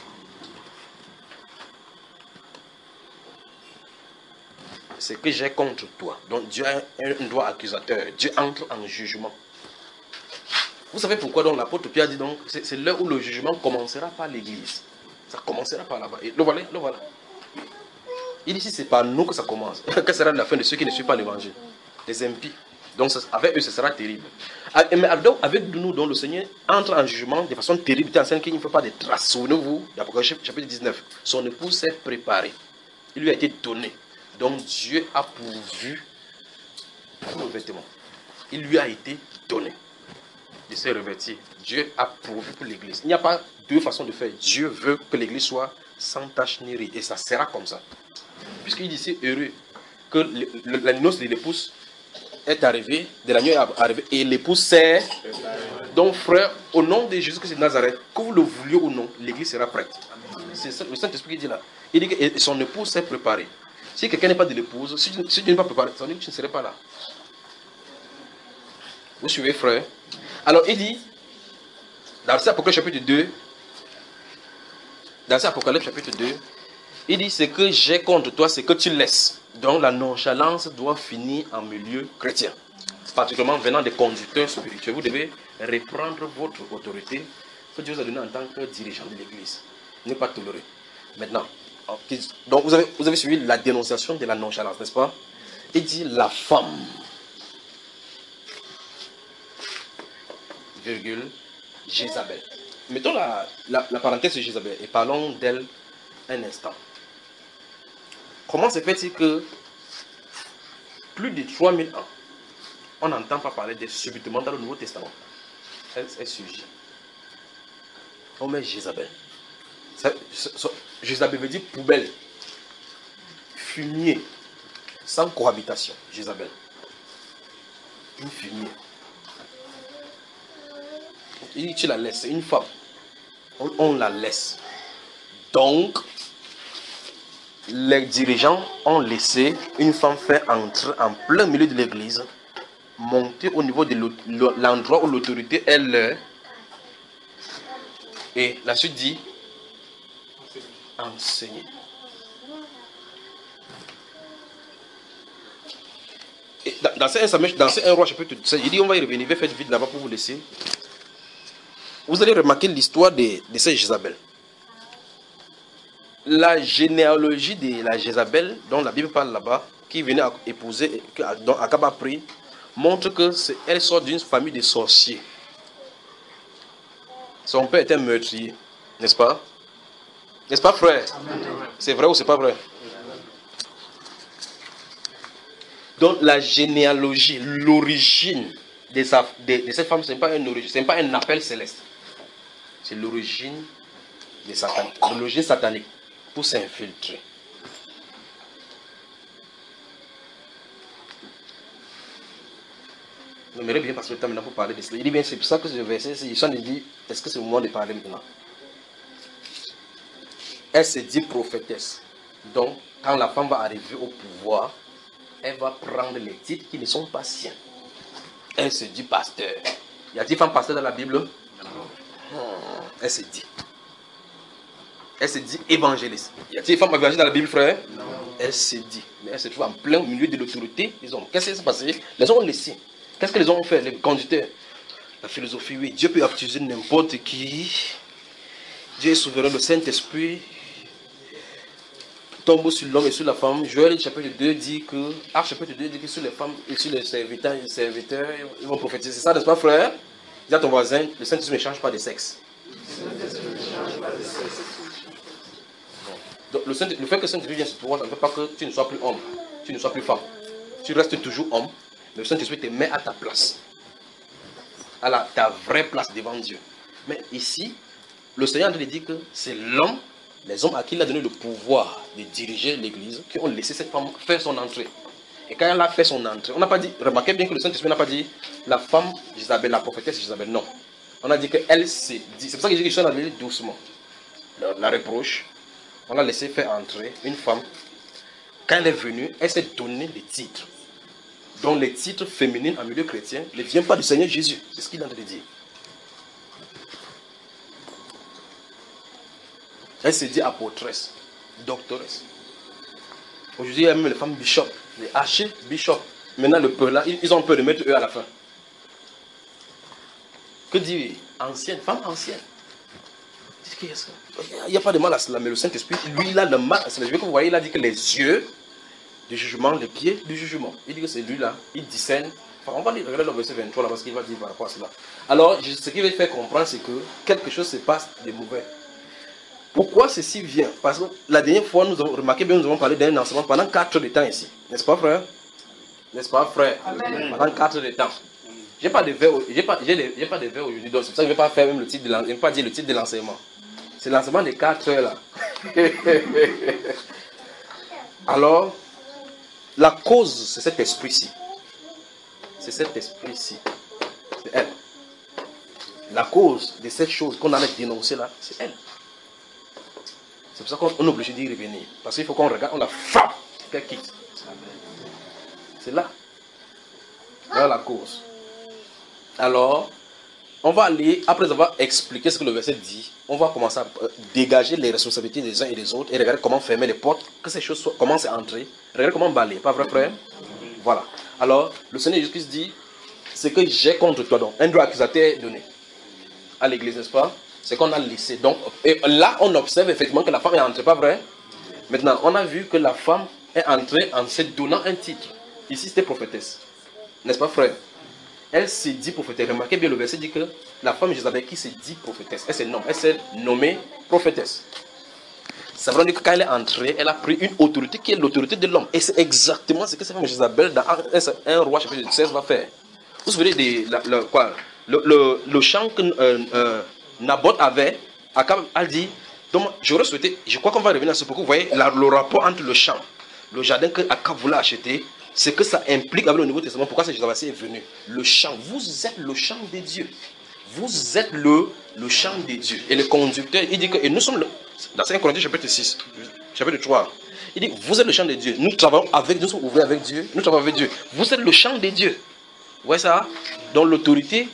[SPEAKER 1] C'est que j'ai contre toi. Donc Dieu a un droit accusateur. Dieu entre en jugement. Vous savez pourquoi donc l'apôtre Pierre dit donc, c'est l'heure où le jugement commencera par l'église. Ça commencera par là-bas. Et le voilà, le voilà. Il dit si c'est par nous que ça commence, quelle sera la fin de ceux qui ne suivent pas l'évangile? Les impies. Donc avec eux, ce sera terrible. Mais donc, avec nous, donc, le Seigneur entre en jugement de façon terrible. Il enseigne qu'il ne faut pas de traces. Souvenez-vous, d'Apocalypse chapitre dix-neuf. Son épouse s'est préparée. Il lui a été donné. Donc Dieu a pourvu pour le vêtement. Il lui a été donné de se revêtir. Dieu a pourvu pour l'église. Il n'y a pas deux façons de faire. Dieu veut que l'église soit sans tache ni ride. Et ça sera comme ça. Puisqu'il dit c'est heureux que le, le, la noce de l'épouse est arrivée, de l'agneau est arrivée, et l'épouse s'est. Donc frère, au nom de Jésus-Christ de Nazareth, que vous le vouliez ou non, l'église sera prête. C'est le Saint-Esprit qui dit là. Il dit que son épouse s'est préparée. Si quelqu'un n'est pas de l'épouse, si, si tu n'es pas préparé, ça veut dire que tu ne serais pas là. Vous suivez, frère? Alors il dit, dans l'Apocalypse chapitre deux, dans l'Apocalypse chapitre deux, il dit, ce que j'ai contre toi, c'est que tu laisses. Donc la nonchalance doit finir en milieu chrétien. Particulièrement venant des conducteurs spirituels. Vous devez reprendre votre autorité que Dieu vous a donnée en tant que dirigeant de l'église. Ne pas tolérer. Maintenant, donc vous avez, vous avez suivi la dénonciation de la nonchalance, n'est-ce pas? Il dit la femme, virgule, Jézabel. Mettons la, la, la parenthèse de Jézabel et parlons d'elle un instant. Comment se fait-il que plus de trois mille ans, on n'entend pas parler de subitement dans le Nouveau Testament? Elle, elle surgit. On met Jézabel. Ça, ça, ça, Jézabel veut dire poubelle, fumier, sans cohabitation. Jézabel. Une fumier. Il dit tu la laisses, c'est une femme. On, on la laisse. Donc, les dirigeants ont laissé une femme faire entrer en plein milieu de l'église, monter au niveau de l'endroit où l'autorité est leur. Et la suite dit enseigner. Et dans, dans ces un roi chapitre sept, il dit on va y revenir, faites vite là-bas pour vous laisser. Vous allez remarquer l'histoire de, de cette Jézabel. La généalogie de la Jézabel, dont la Bible parle là-bas, qui venait à épouser, dont Akab a pris, montre qu'elle sort d'une famille de sorciers. Son père était meurtrier, n'est-ce pas? N'est-ce pas, frère? C'est vrai ou c'est pas vrai? Donc la généalogie, l'origine de, de, de cette femme, ce n'est pas, pas un appel céleste. C'est l'origine de Satan, l'origine satanique pour s'infiltrer. J'aimerais bien passer le temps maintenant pour parler de cela. Il dit bien, c'est pour ça que ce verset, ils sont dit, est-ce que c'est le moment de parler maintenant? Elle se dit prophétesse. Donc, quand la femme va arriver au pouvoir, elle va prendre les titres qui ne sont pas siens. Elle se dit pasteur. Y a-t-il femme pasteur dans la Bible? Non. Elle se dit. Elle se dit évangéliste. Y a-t-il femme évangéliste dans la Bible, frère? Non. Elle se dit. Mais elle se trouve en plein milieu de l'autorité. Ils ont. Qu'est-ce qui s'est passé? Les hommes ont laissé. Qu'est-ce que les hommes ont fait? Les conducteurs. La philosophie, oui. Dieu peut baptiser n'importe qui. Dieu est souverain. Le Saint-Esprit tombe sur l'homme et sur la femme. Joël chapitre deux dit que. Ah, chapitre deux dit que sur les femmes et sur les serviteurs, les serviteurs ils vont prophétiser. C'est ça, n'est-ce pas, frère? Dis à ton voisin, le Saint-Esprit ne change pas de sexe. Donc, le, Saint, le fait que le Saint-Esprit vienne sur toi, ça ne fait pas que tu ne sois plus homme, tu ne sois plus femme. Tu restes toujours homme, mais le Saint-Esprit te met à ta place. À la, ta vraie place devant Dieu. Mais ici, le Seigneur nous dit que c'est l'homme, les hommes à qui il a donné le pouvoir de diriger l'église, qui ont laissé cette femme faire son entrée. Et quand elle a fait son entrée, on n'a pas dit, remarquez bien que le Saint-Esprit n'a pas dit la femme Jézabel, la prophétesse Jézabel, non. On a dit qu'elle s'est dit, c'est pour ça que j'ai dit que je suis allé doucement. La, la reproche, on l'a laissé faire entrer une femme. Quand elle est venue, elle s'est donné des titres. Donc les titres féminins en milieu chrétien ne viennent pas du Seigneur Jésus. C'est ce qu'il est en train de dire. Elle s'est dit apôtresse, doctoresse. Aujourd'hui, il y a même les femmes bishop, les archers bishop. Maintenant, le peuple là, ils ont peur de mettre eux à la fin. Que dit ancienne, femme ancienne. il n'y a pas de mal à cela, mais le Saint-Esprit, lui, il a le mal à cela. Je veux que vous voyez, il a dit que les yeux du jugement, les pieds du jugement. Il dit que c'est lui-là, il discerne. Enfin, on va lire, regardez le verset vingt-trois là, parce qu'il va dire par rapport à cela. Alors, ce qu'il veut faire comprendre, c'est que quelque chose se passe de mauvais. Pourquoi ceci vient? Parce que la dernière fois, nous avons remarqué bien, nous avons parlé d'un enseignement pendant quatre heures de temps ici. N'est-ce pas, frère? N'est-ce pas, frère? Amen. Pendant quatre heures de temps. Je n'ai pas de verre, j'ai pas, j'ai j'ai pas de verre aujourd'hui, donc c'est pour ça que je ne vais pas faire même le titre de l'enseignement, je ne vais pas dire le titre de l'enseignement. C'est l'enseignement des quatre heures là. Alors, la cause, c'est cet esprit-ci. C'est cet esprit-ci. C'est elle. La cause de cette chose qu'on allait dénoncer là, c'est elle. C'est pour ça qu'on est obligé d'y revenir. Parce qu'il faut qu'on regarde, on la frappe, qu'elle quitte. C'est là. Là la cause. Alors, on va aller, après avoir expliqué ce que le verset dit, on va commencer à dégager les responsabilités des uns et des autres et regarder comment fermer les portes, que ces choses soient, commencent à entrer. Regarder comment balayer, pas vrai, frère? Voilà. Alors, le Seigneur Jésus-Christ dit, c'est que j'ai contre toi, donc, un droit accusateur est donné à l'église, n'est-ce pas? C'est qu'on a laissé. Donc, et là, on observe effectivement que la femme est entrée, pas vrai? Maintenant, on a vu que la femme est entrée en se donnant un titre. Ici, c'était prophétesse. N'est-ce pas, frère? Elle s'est dit prophétesse. Remarquez bien, le verset dit que la femme Jézabel qui s'est dit prophétesse, elle s'est nommée, elle s'est nommée prophétesse. Ça veut dire que quand elle est entrée, elle a pris une autorité qui est l'autorité de l'homme. Et c'est exactement ce que cette femme Jézabel, dans un, un roi chapitre seize, va faire. Vous vous souvenez de la, la, quoi, le, le, le chant que euh, euh, Naboth avait, Akab a dit, donc j'aurais souhaité, je crois qu'on va revenir à ce pourquoi vous voyez la, le rapport entre le champ, le jardin que Akab voulait acheter, ce que ça implique avec le Nouveau Testament, pourquoi cette Jézabel est venue. Le champ, vous êtes le champ des dieux. Vous êtes le, le champ des dieux. Et le conducteur, il dit que, et nous sommes, le, dans cinq Corinthiens chapitre six, chapitre trois, il dit, vous êtes le champ des dieux. Nous travaillons avec Dieu, nous sommes ouverts avec Dieu, nous travaillons avec Dieu. Vous êtes le champ des dieux. Vous voyez ça? Donc l'autorité,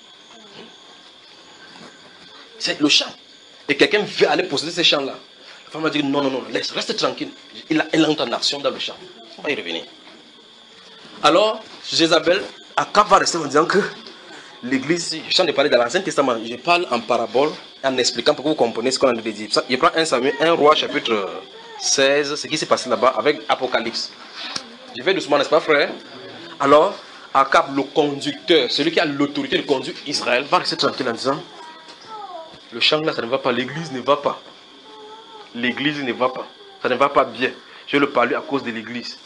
[SPEAKER 1] c'est le champ. Et quelqu'un veut aller posséder ces champs-là. La femme va dire, non, non, non, laisse, reste tranquille. Il a, elle entre en action dans le champ. On va y revenir. Alors, Jézabel, Akab va rester en disant que l'église, je suis de parler dans l'Ancien Testament, je parle en parabole, en expliquant pour que vous compreniez ce qu'on a dit. Je prends un Samuel, un roi chapitre seize, ce qui s'est passé là-bas avec Apocalypse. Je vais doucement, n'est-ce pas, frère? Alors, Akab, le conducteur, celui qui a l'autorité de conduire Israël, va rester tranquille en disant, le champ là, ça ne va pas, l'église ne va pas. L'église ne va pas. Ça ne va pas bien. Je le parle à cause de l'église.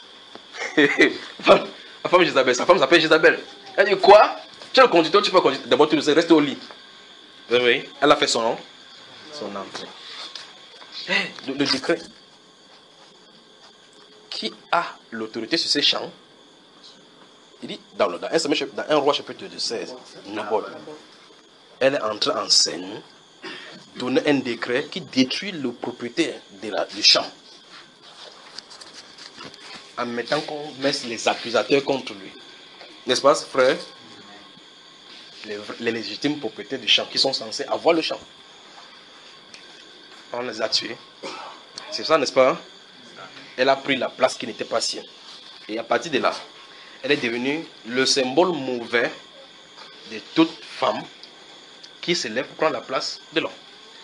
[SPEAKER 1] La femme Jézabel, sa femme s'appelle Jézabel. Elle dit quoi? Tu es le conducteur, tu peux conduire. D'abord, tu le sais, reste au lit. Vous voyez? Elle a fait son, son entrée. Hey, le, le décret. Qui a l'autorité sur ces champs? Il dit, dans, le, dans, un, dans un roi chapitre seize, Naboth, elle est entrée en scène, donne un décret qui détruit le propriétaire de la, du champ. En mettant qu'on mette les accusateurs contre lui. N'est-ce pas, frère? Les, les légitimes propriétaires du champ qui sont censés avoir le champ. On les a tués. C'est ça, n'est-ce pas? Elle a pris la place qui n'était pas sienne. Et à partir de là, elle est devenue le symbole mauvais de toute femme qui se lève pour prendre la place de l'homme.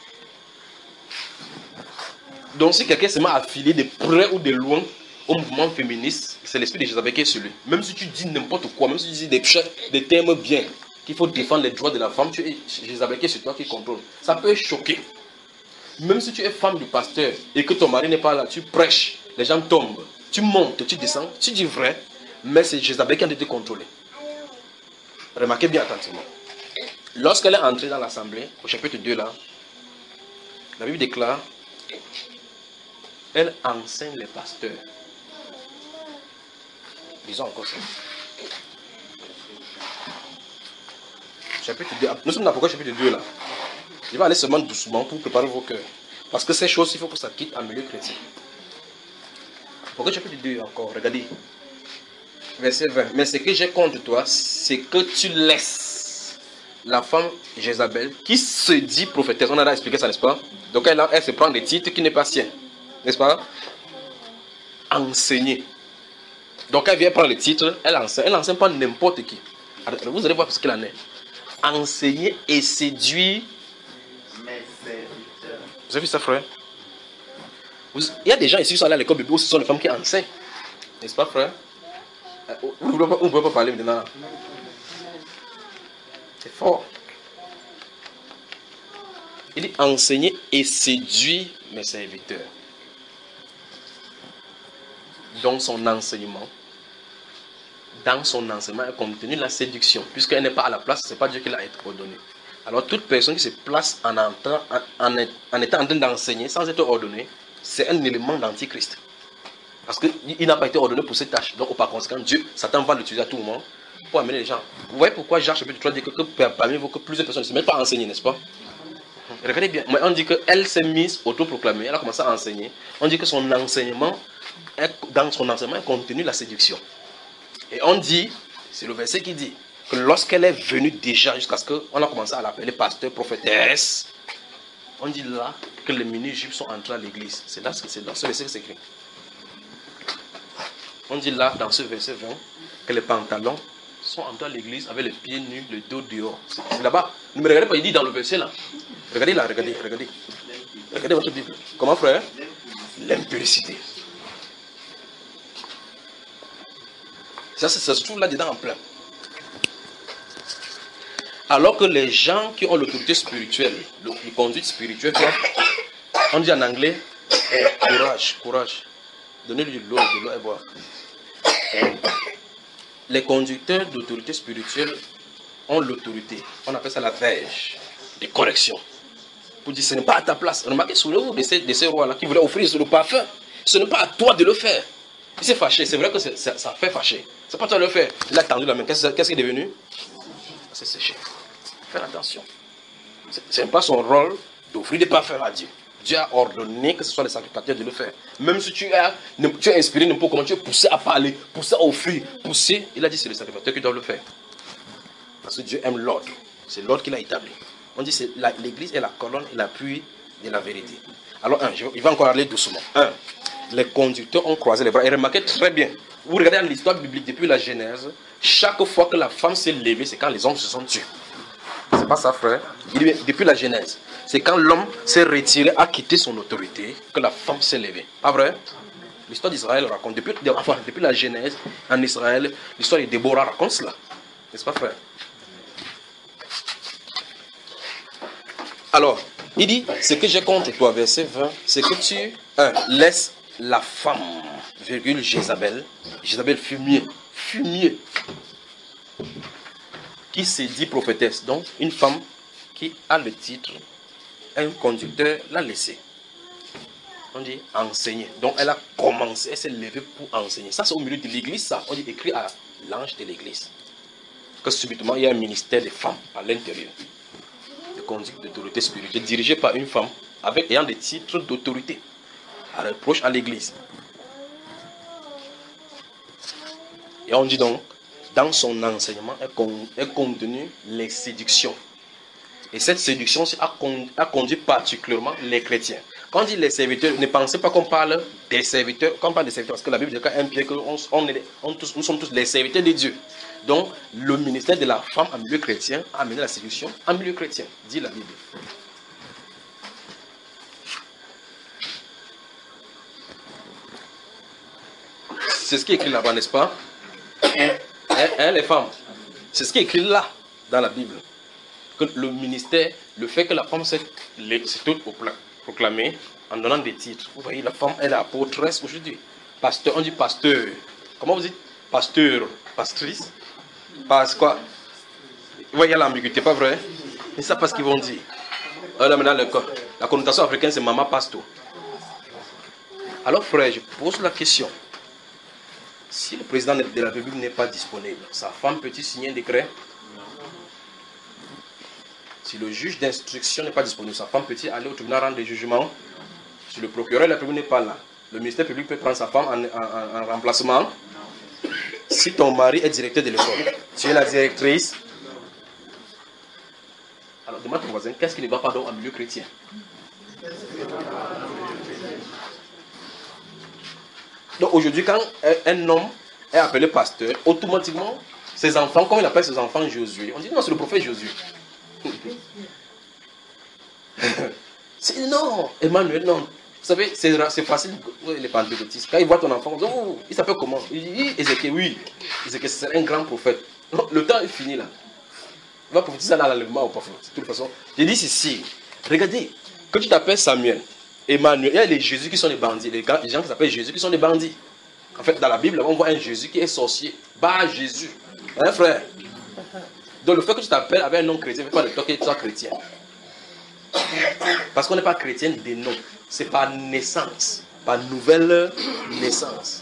[SPEAKER 1] Donc si quelqu'un se met à affilier de près ou de loin au mouvement féministe, c'est l'esprit de Jézabel qui est sur lui. Même si tu dis n'importe quoi, même si tu dis des, des termes bien, qu'il faut défendre les droits de la femme, tu es Jézabel qui est sur toi qui contrôle. Ça peut choquer. Même si tu es femme du pasteur et que ton mari n'est pas là, tu prêches, les gens tombent, tu montes, tu descends, tu dis vrai, mais c'est Jézabel qui a été contrôlé. Remarquez bien attentivement. Lorsqu'elle est entrée dans l'assemblée, au chapitre deux là, la Bible déclare, elle enseigne les pasteurs. Disons encore ça. Chapitre deux. Nous sommes dans pourquoi chapitre deux là. Je vais aller seulement doucement pour préparer vos cœurs. Parce que ces choses, il faut que ça quitte en milieu chrétien. Pourquoi chapitre deux encore? Regardez. Verset vingt. Mais ce que j'ai contre toi, c'est que tu laisses la femme Jézabel qui se dit prophétesse. On a expliqué ça, n'est-ce pas? Donc elle, elle se prend des titres qui n'est pas sien. N'est-ce pas? Enseigner. Donc elle vient prendre les titres, elle enseigne. Elle n'enseigne pas n'importe qui. Alors, vous allez voir ce qu'elle en est. Enseigner et séduire mes serviteurs. Vous avez vu ça, frère? Il y a des gens ici qui sont allés à l'école biblique où ce sont les femmes qui enseignent. N'est-ce pas, frère? Vous ne pouvez pas parler maintenant. C'est fort. Il dit enseigner et séduire mes serviteurs. Dans son enseignement, dans son enseignement est contenue la séduction. Puisqu'elle n'est pas à la place, ce n'est pas Dieu qui l'a ordonné. Alors toute personne qui se place en, entrant, en, en, en étant en train d'enseigner sans être ordonné, c'est un élément d'antichrist. Parce qu'il n'a pas été ordonné pour cette tâche. Donc par conséquent, Dieu, Satan va l'utiliser à tout moment pour amener les gens. Vous voyez pourquoi Jacques chapitre trois dit que, que parmi vous, que plusieurs personnes ne se mettent pas à enseigner, n'est-ce pas? Regardez bien, on dit qu'elle s'est mise autoproclamée, elle a commencé à enseigner. On dit que son enseignement, dans son enseignement est contenu la séduction. Et on dit, c'est le verset qui dit, que lorsqu'elle est venue déjà, jusqu'à ce qu'on a commencé à l'appeler pasteur, prophétesse, on dit là que les mini-jupes sont entrés à l'église. C'est là, c'est dans ce verset que c'est écrit. On dit là, dans ce verset vingt, que les pantalons sont entrés à l'église avec les pieds nus, le dos dehors. C'est là-bas. Ne me regardez pas, il dit dans le verset là. Regardez là, regardez, regardez. Regardez votre Bible. Comment, frère? L'impudicité. Ça, ça se trouve là-dedans en plein. Alors que les gens qui ont l'autorité spirituelle, le, le conduite spirituelle, on dit en anglais, eh, courage, courage. Donnez-lui de l'eau, de l'eau à boire. Les conducteurs d'autorité spirituelle ont l'autorité. On appelle ça la verge de correction. Pour dire, ce n'est pas à ta place. Remarquez sur le haut de ces, de ces rois-là qui voulaient offrir le parfum. Ce n'est pas à toi de le faire. Il s'est fâché. C'est vrai que ça, ça fait fâcher. C'est pas toi de le faire. Il a tendu la main. Qu'est-ce qu'il est devenu? C'est séché. Faire attention. Ce n'est pas son rôle d'offrir des parfums à Dieu. Dieu a ordonné que ce soit les sacrificateurs de le faire. Même si tu es, tu es inspiré n'importe comment, tu es poussé à parler, poussé à offrir, poussé. Il a dit c'est les sacrificateurs qui doivent le faire. Parce que Dieu aime l'ordre. C'est l'ordre qu'il a établi. On dit que l'église est la colonne et l'appui de la vérité. Alors, un, je, il va encore aller doucement. Un, les conducteurs ont croisé les bras. Et remarquez très bien, vous regardez l'histoire biblique depuis la Genèse, chaque fois que la femme s'est levée, c'est quand les hommes se sont tués. C'est pas ça, frère. Il dit, depuis la Genèse, c'est quand l'homme s'est retiré, a quitté son autorité, que la femme s'est levée. Pas vrai? L'histoire d'Israël raconte, depuis, enfin, depuis la Genèse, en Israël, l'histoire de Déborah raconte cela. N'est-ce pas, frère? Alors, il dit, ce que j'ai contre toi, verset vingt, c'est que tu un, laisses la femme, virgule, Jézabel, Jézabel fumier, fumier, qui s'est dit prophétesse, donc une femme qui a le titre, un conducteur l'a laissé. On dit enseigner. Donc elle a commencé, elle s'est levée pour enseigner. Ça c'est au milieu de l'église, ça. On dit écrit à l'ange de l'église. Que subitement il y a un ministère des femmes à l'intérieur. De conduite d'autorité spirituelle dirigé par une femme avec ayant des titres d'autorité. Elle reproche à l'église. Et on dit donc, dans son enseignement est contenu les séductions. Et cette séduction a conduit particulièrement les chrétiens. Quand on dit les serviteurs, ne pensez pas qu'on parle des serviteurs, qu'on parle des serviteurs, parce que la Bible dit qu'un pied que on, on est, on, tous, nous sommes tous les serviteurs de Dieu. Donc, le ministère de la femme en milieu chrétien a amené la séduction en milieu chrétien, dit la Bible. C'est ce qui est écrit là-bas, n'est-ce pas? Hein, hein, les femmes. C'est ce qui est écrit là, dans la Bible. Que le ministère, le fait que la femme s'est toute proclamée en donnant des titres. Vous voyez, la femme, elle est apôtresse aujourd'hui. Pasteur, on dit pasteur. Comment vous dites? Pasteur, pastrice. Parce quoi? Vous voyez l'ambiguïté, pas vrai? Et ça parce qu'ils vont dire. Alors maintenant, le, la connotation africaine, c'est maman pasto. Alors frère, je pose la question. Si le président de la République n'est pas disponible, sa femme peut-il signer un décret? Si le juge d'instruction n'est pas disponible, sa femme peut-il aller au tribunal rendre des jugements? Si le procureur de la République n'est pas là, le ministère public peut prendre sa femme en, en, en remplacement? Si ton mari est directeur de l'école, tu es la directrice, alors demande à ton voisin, qu'est-ce qui ne va pas dans un milieu chrétien? Donc aujourd'hui, quand un homme est appelé pasteur, automatiquement, ses enfants, comme il appelle ses enfants Josué, on dit non, c'est le prophète Josué. Non, Emmanuel, non. Vous savez, c'est facile, les pentecôtistes. Quand ils voient ton enfant, ils disent, oh, il s'appelle comment? Il dit, Ézéchiel, oui. Ézéchiel, c'est un grand prophète. Non, le temps est fini là. Il va prophétiser ça dans l'enlèvement ou pas. De toute façon, j'ai dit ceci. Regardez, que tu t'appelles Samuel, Emmanuel, il y a les Jésus qui sont des bandits. Les gens qui s'appellent Jésus qui sont des bandits. En fait, dans la Bible, on voit un Jésus qui est sorcier. Bah, Jésus. Hein, frère? Donc, le fait que tu t'appelles avec un nom chrétien, ne fait pas de toi que tu sois chrétien. Parce qu'on n'est pas chrétien des noms. C'est par naissance. Par nouvelle naissance.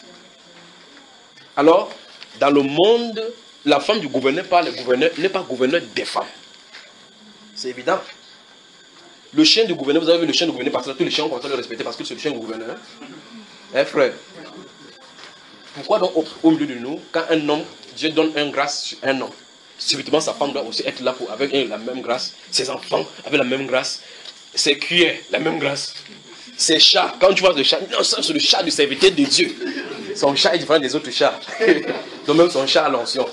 [SPEAKER 1] Alors, dans le monde, la femme du gouverneur par le gouverneur n'est pas gouverneur des femmes. C'est évident. Le chien du gouverneur, vous avez vu le chien du gouverneur, parce que tous les chiens, on va le respecter parce que c'est le chien du gouverneur. Eh frère, pourquoi donc au, au milieu de nous, quand un homme, Dieu donne une grâce sur un homme, subitement sa femme doit aussi être là pour, avec la même grâce, ses enfants avec la même grâce, ses cuillères, la même grâce, ses chats, quand tu vois le chat, non, ça c'est le chat du serviteur de Dieu. Son chat est différent des autres chats. Donc même son chat à l'onction.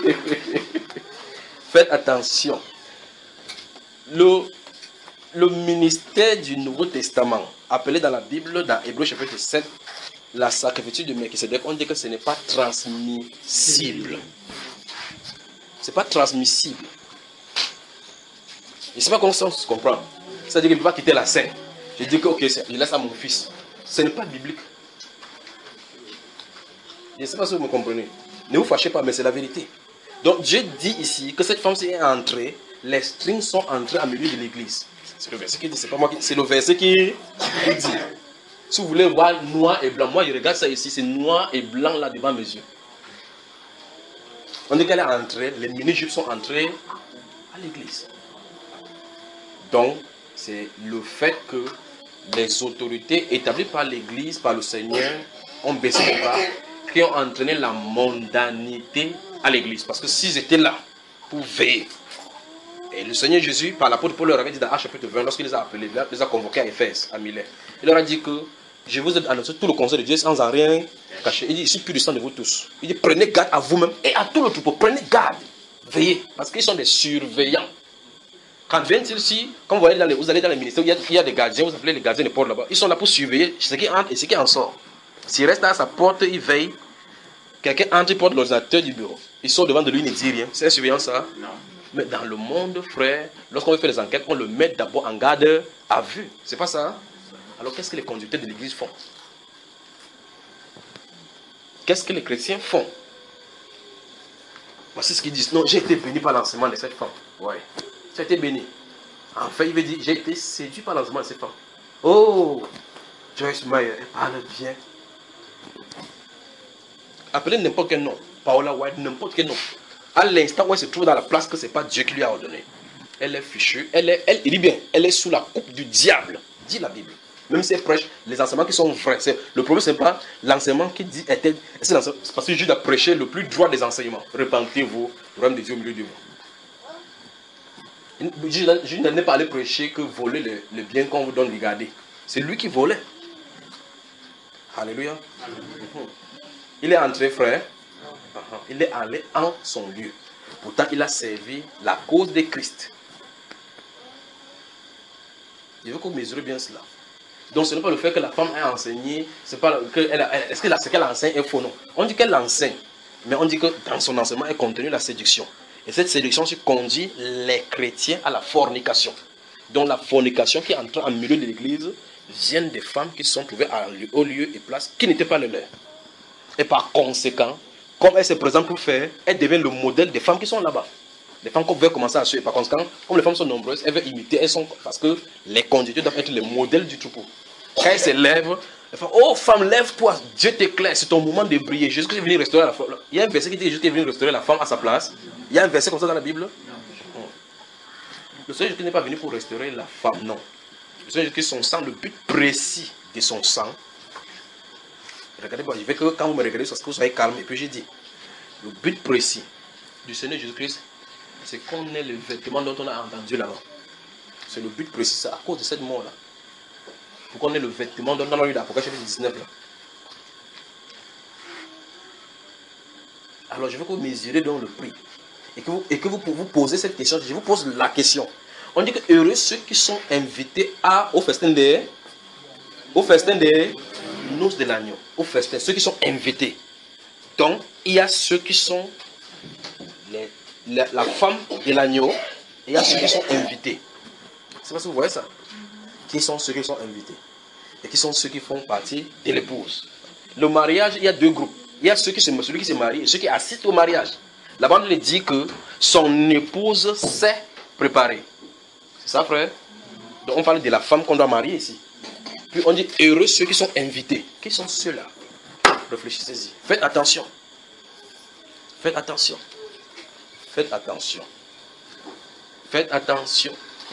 [SPEAKER 1] Faites attention. Le, le ministère du Nouveau Testament, appelé dans la Bible, dans Hébreux chapitre sept, la sacrifice de Melchisedec, on dit que ce n'est pas transmissible. Ce n'est pas transmissible. Je ne sais pas comment ça se comprend. C'est-à-dire qu'il ne peut pas quitter la scène. Je dis que ok, je laisse à mon fils. Ce n'est pas biblique. Je ne sais pas si vous me comprenez. Ne vous fâchez pas, mais c'est la vérité. Donc Dieu dit ici que cette femme est entrée, les strings sont entrés au milieu de l'église. C'est le verset qui dit, c'est pas moi qui, c'est le verset qui dit. Si vous voulez voir noir et blanc, moi je regarde ça ici, c'est noir et blanc là devant mes yeux. On dit qu'elle est entrée, les mini-jupes sont entrés à l'église. Donc, c'est le fait que les autorités établies par l'église, par le Seigneur, ont baissé les bras, qui ont entraîné la mondanité à l'église. Parce que s'ils étaient là pour veiller, et le Seigneur Jésus, par l'apôtre Paul, leur avait dit dans Actes chapitre vingt, lorsqu'il les a appelés, il les a convoqués à Éphèse, à Milet. Il leur a dit que je vous ai annoncé tout le conseil de Dieu sans en rien cacher. Il dit, je suis plus puissant de vous tous. Il dit, prenez garde à vous-même et à tout le troupeau. Prenez garde. Veillez. Parce qu'ils sont des surveillants. Quand viennent-ils ici, quand vous, allez dans les, vous allez dans les ministères, il y, a, il y a des gardiens, vous appelez les gardiens des portes là-bas. Ils sont là pour surveiller ce qui entre et ce qui en sort. S'il reste à sa porte, il veille. Quelqu'un entre, il porte l'ordinateur du bureau. Ils sont devant de lui, il ne dit rien. C'est un surveillant ça? Non. Mais dans le monde, frère, lorsqu'on veut faire des enquêtes, on le met d'abord en garde à vue. C'est pas ça? Alors qu'est-ce que les conducteurs de l'église font? Qu'est-ce que les chrétiens font? Voici ce qu'ils disent. Non, j'ai été béni par l'enseignement de cette femme. Ouais. Tu as été béni. En fait, il veut dire, j'ai été séduit par l'enseignement de cette femme. Oh, Joyce Meyer, elle parle bien. Appelez n'importe quel nom. Paola White, n'importe quel nom. À l'instant où elle se trouve dans la place que ce n'est pas Dieu qui lui a ordonné. Elle est fichue. Elle est, elle, il dit bien, elle est sous la coupe du diable. Dit la Bible. Même si elle prêche les enseignements qui sont vrais. Le problème, ce n'est pas l'enseignement qui dit. C'est parce que Jésus a prêché le plus droit des enseignements. Repentez-vous, le royaume de Dieu au milieu de vous. Jésus n'est pas allé prêcher que voler le, le bien qu'on vous donne de garder. C'est lui qui volait. Alléluia. Il est entré, frère. Il est allé en son lieu. Pourtant, il a servi la cause de Christ. Je veux que vous mesurez bien cela. Donc, ce n'est pas le fait que la femme a enseigné, c'est pas que elle a, est-ce que ce qu'elle enseigne est faux, non. On dit qu'elle enseigne, mais on dit que dans son enseignement est contenue la séduction. Et cette séduction conduit les chrétiens à la fornication. Donc, la fornication qui entre en milieu de l'église vient des femmes qui se sont trouvées au lieu et place qui n'étaient pas le leur. Et par conséquent, comme elle se présente pour faire, elle devient le modèle des femmes qui sont là-bas. Les femmes qu'on veut commencer à suivre. Par conséquent, comme les femmes sont nombreuses, elles veulent imiter, elles sont, parce que les conducteurs doivent être les modèles du troupeau. Quand elles se lèvent, elles font, oh femme, lève-toi, Dieu t'éclaire, c'est ton moment de briller. Jésus est venu restaurer la femme. Il y a un verset qui dit que Jésus est venu restaurer la femme à sa place. Il y a un verset comme ça dans la Bible. Le Seigneur Jésus n'est pas venu pour restaurer la femme, non. Le Seigneur Jésus, son sang, le but précis de son sang. Regardez, bon, je veux que quand vous me regardez, que vous soyez calme. Et puis j'ai dit, le but précis du Seigneur Jésus-Christ, c'est qu'on ait le vêtement dont on a entendu là-bas. C'est le but précis, c'est à cause de cette mort-là. Pour qu'on ait le vêtement dont on a eu l'Apocalypse chapitre dix-neuf là. Alors je veux que vous mesurez donc le prix. Et que vous, et que vous, vous posez cette question, je vous pose la question. On dit que heureux ceux qui sont invités à, au festin des, au festin des noces de l'agneau. Au festin, ceux qui sont invités. Donc, il y a ceux qui sont les, la, la femme de l'agneau, et il y a ceux qui sont invités. C'est parce que vous voyez ça. Qui sont ceux qui sont invités et qui sont ceux qui font partie de l'épouse. Le mariage, il y a deux groupes. Il y a ceux qui se, celui qui se marie et ceux qui assistent au mariage. La Bible dit que son épouse s'est préparée. C'est ça, frère? Donc on parle de la femme qu'on doit marier ici. Puis on dit heureux ceux qui sont invités. Qui sont ceux-là? Réfléchissez-y. Faites attention. Faites attention. Faites attention. Faites attention.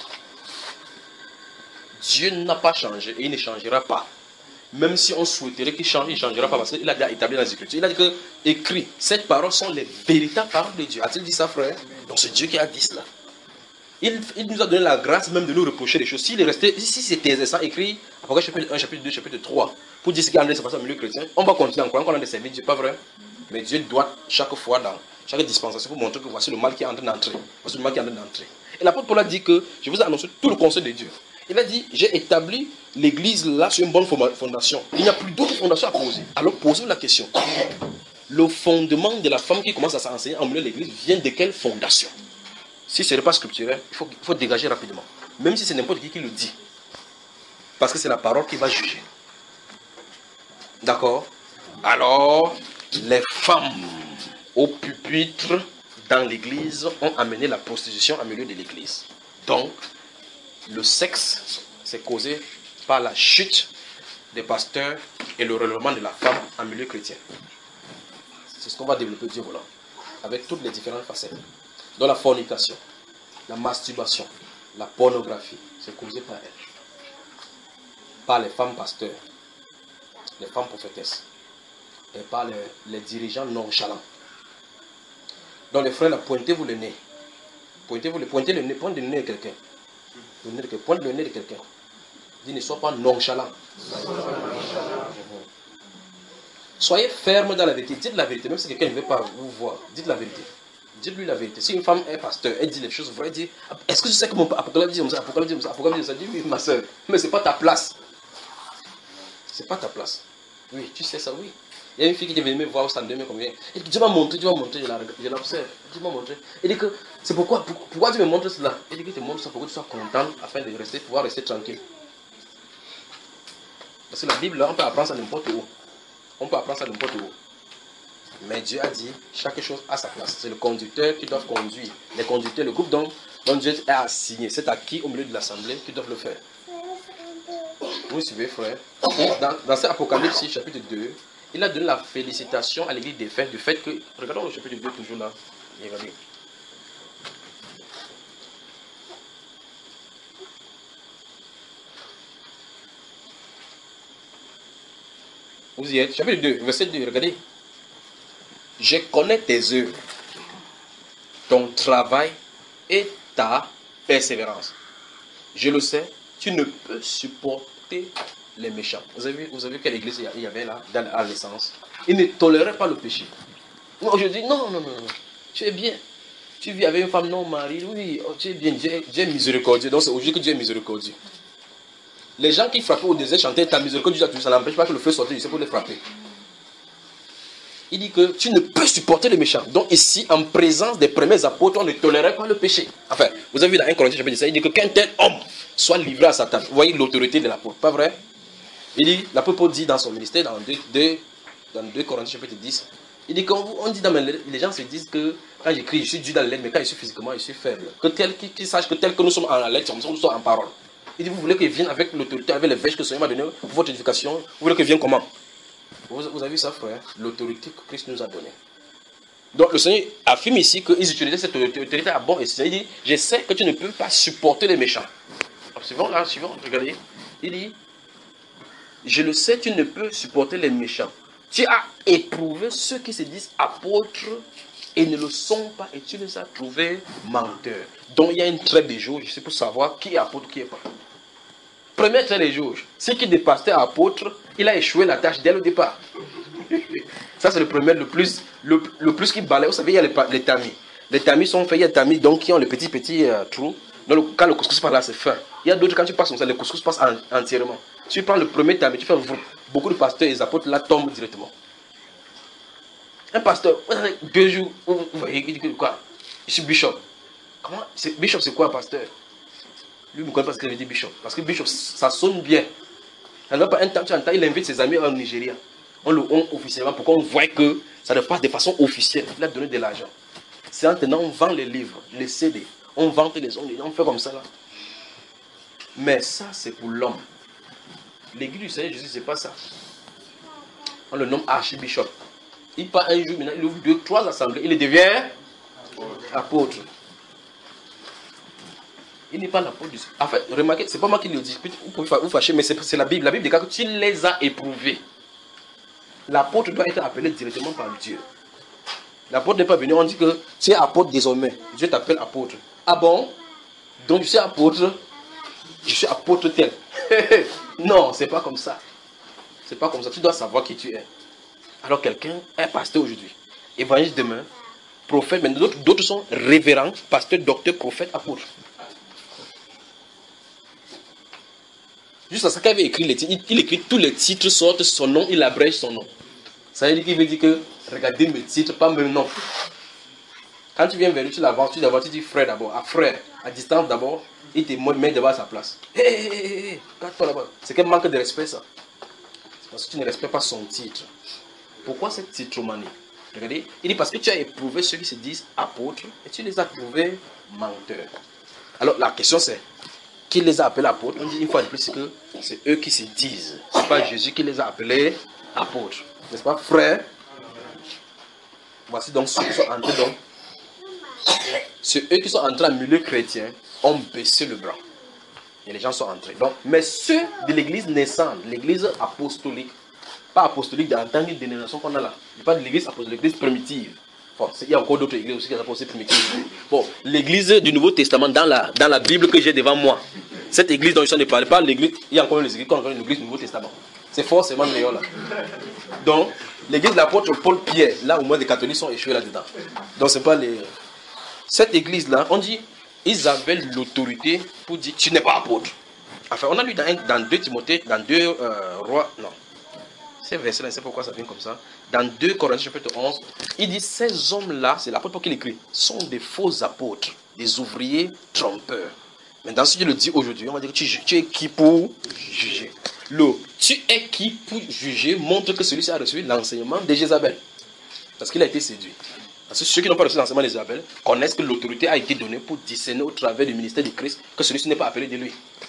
[SPEAKER 1] Dieu n'a pas changé et il ne changera pas. Même si on souhaiterait qu'il change, il ne changera pas parce qu'il a déjà établi dans les Écritures. Il a dit que, écrit, ces paroles sont les véritables paroles de Dieu. A-t-il dit ça, frère? Donc c'est Dieu qui a dit cela. Il, il nous a donné la grâce même de nous reprocher des choses. S'il est resté, si c'était ça écrit, Apocalypse chapitre un, chapitre deux, chapitre trois, pour dire ce qui a se passer au milieu chrétien, on va continuer en croyant qu'on a des services, Dieu, pas vrai? Mais Dieu doit chaque fois dans chaque dispensation pour montrer que voici le mal qui est en train d'entrer. Voici le mal qui est en train d'entrer. Et l'apôtre Paul a dit que je vous ai annoncé tout le conseil de Dieu. Il a dit, j'ai établi l'église là sur une bonne fondation. Il n'y a plus d'autres fondations à poser. Alors posez-vous la question. Le fondement de la femme qui commence à s'enseigner en milieu de l'église vient de quelle fondation? Si ce n'est pas scripturel, il faut, il faut dégager rapidement. Même si c'est n'importe qui qui le dit. Parce que c'est la parole qui va juger. D'accord? Alors, les femmes au pupitre dans l'église ont amené la prostitution en milieu de l'église. Donc, le sexe, c'est causé par la chute des pasteurs et le relèvement de la femme en milieu chrétien. C'est ce qu'on va développer, Dieu voulant, avec toutes les différentes facettes. Dans la fornication, la masturbation, la pornographie, c'est causé par elle. Par les femmes pasteurs, les femmes prophétesses, et par les, les dirigeants nonchalants. Donc les frères, là, pointez-vous le nez. Pointez-vous le, pointez le nez, pointez le nez de quelqu'un. Le nez de quelqu'un. Pointe le nez de quelqu'un. Dis, ne sois pas nonchalant. Soyez ferme dans la vérité. Dites la vérité, même si quelqu'un ne veut pas vous voir. Dites la vérité. Dites-lui la vérité. Si une femme est pasteur, elle dit les choses vraies, dit, est-ce que tu sais que mon Apocalypse dit comme ça, Apocalypse dit comme ça, Apocalypse dit comme ça, dis oui, ma soeur, mais c'est pas ta place. C'est pas ta place. Oui, tu sais ça, oui. Il y a une fille qui est venue me voir au stand de me combien. Elle dit, Dieu m'a montré, Dieu m'a montré, je l'observe. Dieu m'a montré. Elle dit que, c'est pourquoi, pourquoi, pourquoi tu me montres cela? Elle dit que tu me montres ça pour que tu sois content afin de rester, pouvoir rester tranquille. Parce que la Bible, là, on peut apprendre ça n'importe où. On peut apprendre ça n'importe où. Mais Dieu a dit, chaque chose a sa place. C'est le conducteur qui doit conduire. Les conducteurs, le groupe dont, dont Dieu a assigné. C'est à qui, au milieu de l'assemblée, qui doivent le faire. Vous suivez, frère? Dans, dans cet Apocalypse, chapitre deux, il a donné la félicitation à l'église des fêtes du fait que... Regardons le chapitre deux, toujours là. Regardez. Vous y êtes? Chapitre deux, verset deux, regardez. Je connais tes œuvres, ton travail et ta persévérance. Je le sais, tu ne peux supporter les méchants. Vous avez vu, vous avez vu quelle église il y avait là, dans, à l'essence? Ils ne toléraient pas le péché. Moi, je dis, non, non, non, non, tu es bien. Tu vis avec une femme non mariée, oui, oh, tu es bien, Dieu, Dieu est miséricordieux. Donc c'est aujourd'hui que Dieu est miséricordieux. Les gens qui frappaient au désert chantaient ta miséricorde, ça n'empêche pas que le feu sorte, c'est pour les frapper. Il dit que tu ne peux supporter les méchants. Donc ici, en présence des premiers apôtres, on ne tolérait pas le péché. Enfin, vous avez vu dans un Corinthiens chapitre dix, il dit que qu'un tel homme soit livré à Satan. Vous voyez l'autorité de l'apôtre, pas vrai? Il dit, l'apôtre Paul dit dans son ministère, dans deux Corinthiens chapitre dix, il dit qu'on on dit, dans les, les gens se disent que quand j'écris, je suis dur dans les lettres, mais quand je suis physiquement, je suis faible. Que tel qui, qui sache que tel que nous sommes en lettres, nous sommes en parole. Il dit, vous voulez qu'il vienne avec l'autorité, avec les verges que le Seigneur m'a donné pour votre édification, vous voulez qu'il vienne comment? Vous, vous avez vu ça, frère? L'autorité que Christ nous a donnée. Donc le Seigneur affirme ici qu'ils utilisaient cette autorité à bon escient. Il dit, je sais que tu ne peux pas supporter les méchants. Suivons là, suivons, regardez. Il dit, je le sais, tu ne peux supporter les méchants. Tu as éprouvé ceux qui se disent apôtres et ne le sont pas, et tu les as trouvés menteurs. Donc il y a une traite des jauges, c'est pour savoir qui est apôtre, qui est pas. Première traite des jauges, c'est qui de pasteur à apôtre, il a échoué la tâche dès le départ. Ça c'est le premier, le plus, le, le plus qui balaye. Vous savez, il y a les, les tamis. Les tamis sont faits, il y a des tamis donc qui ont les petits petits euh, trous. Donc, le, quand le couscous passe là, c'est fin. Il y a d'autres, quand tu passes comme ça, le couscous passe en, entièrement. Tu prends le premier temps, mais tu fais beaucoup de pasteurs et les apôtres là tombent directement. Un pasteur, deux jours, vous voyez, il dit quoi? Je suis bishop. Comment? Bishop, c'est quoi un pasteur? Lui, il ne connaît pas ce que veut dire bishop. Parce que bishop, ça sonne bien. Alors, un temps, tu entends, il invite ses amis en Nigeria. On le honte officiellement pour qu'on voit que ça ne passe de façon officielle. Il a donné de l'argent. C'est maintenant, on vend les livres, les C D. On vend les ongles, on fait comme ça là. Mais ça, c'est pour l'homme. L'église du Seigneur Jésus, ce n'est pas ça. On le nomme archibishop. Il part un jour, maintenant, il ouvre deux, trois assemblées, il devient apôtre. Il n'est pas l'apôtre du Seigneur. En fait, remarquez, ce n'est pas moi qui le dis. Vous pouvez vous fâcher, mais c'est la Bible. La Bible dit que tu les as éprouvés. L'apôtre doit être appelé directement par Dieu. L'apôtre n'est pas venu, on dit que tu es apôtre désormais. Dieu t'appelle apôtre. Ah bon? Donc je suis apôtre, je suis apôtre tel. Non, c'est pas comme ça. C'est pas comme ça. Tu dois savoir qui tu es. Alors quelqu'un est pasteur aujourd'hui, évangéliste demain, prophète, mais d'autres sont révérends, pasteur, docteur, prophète, apôtre. Juste à ça qu'il avait écrit les titres, il, il écrit tous les titres, sortent son nom, il abrège son nom. Ça veut dire qu'il veut dire que regardez mes titres, pas mes noms. Quand tu viens vers lui, tu l'avances, tu d'abord, tu dis frère d'abord, à frère, à distance d'abord, il te met devant sa place. Hé, hé, hé, hé, garde-toi là-bas. C'est quel manque de respect ça. C'est parce que tu ne respectes pas son titre. Pourquoi cette titromanie? Regardez, il dit parce que tu as éprouvé ceux qui se disent apôtres et tu les as trouvés menteurs. Alors la question c'est, qui les a appelés apôtres? On dit une fois de plus que c'est eux qui se disent. Ce n'est pas Jésus qui les a appelés apôtres. N'est-ce pas, frère? Voici donc ceux qui sont entrés donc. Ceux eux qui sont entrés en milieu chrétien ont baissé le bras. Et les gens sont entrés. Donc, mais ceux de l'église naissante, l'église apostolique, pas apostolique en tant que dénomination qu'on a là. Il n'y a pas de l'église apostolique, l'église primitive. Bon, il y a encore d'autres églises aussi qui sont apostoliques primitives. Bon, l'église du Nouveau Testament dans la, dans la Bible que j'ai devant moi. Cette église dont je suis en train de parler, pas l'église, il y a encore une église, encore une église du Nouveau Testament. C'est forcément meilleur là. Donc, l'église de l'apôtre Paul Pierre, là au moins les catholiques sont échoués là-dedans. Donc, c'est pas les. Cette église-là, on dit, ils avaient l'autorité pour dire, tu n'es pas apôtre. Enfin, on a lu dans, dans deux Timothée, dans deux euh, rois, non. Ces versets-là, je ne sais pas pourquoi ça vient comme ça. Dans deux Corinthiens chapitre onze, il dit, ces hommes-là, c'est l'apôtre qui l'écrit, sont des faux apôtres, des ouvriers trompeurs. Maintenant, si je le dis aujourd'hui, on va dire que tu, tu es qui pour juger? Le tu es qui pour juger montre que celui-ci a reçu l'enseignement de Jézabel. Parce qu'il a été séduit. Parce que ceux qui n'ont pas reçu l'enseignement de Jézabel connaissent que l'autorité a été donnée pour discerner au travers du ministère de Christ que celui-ci n'est pas appelé de lui.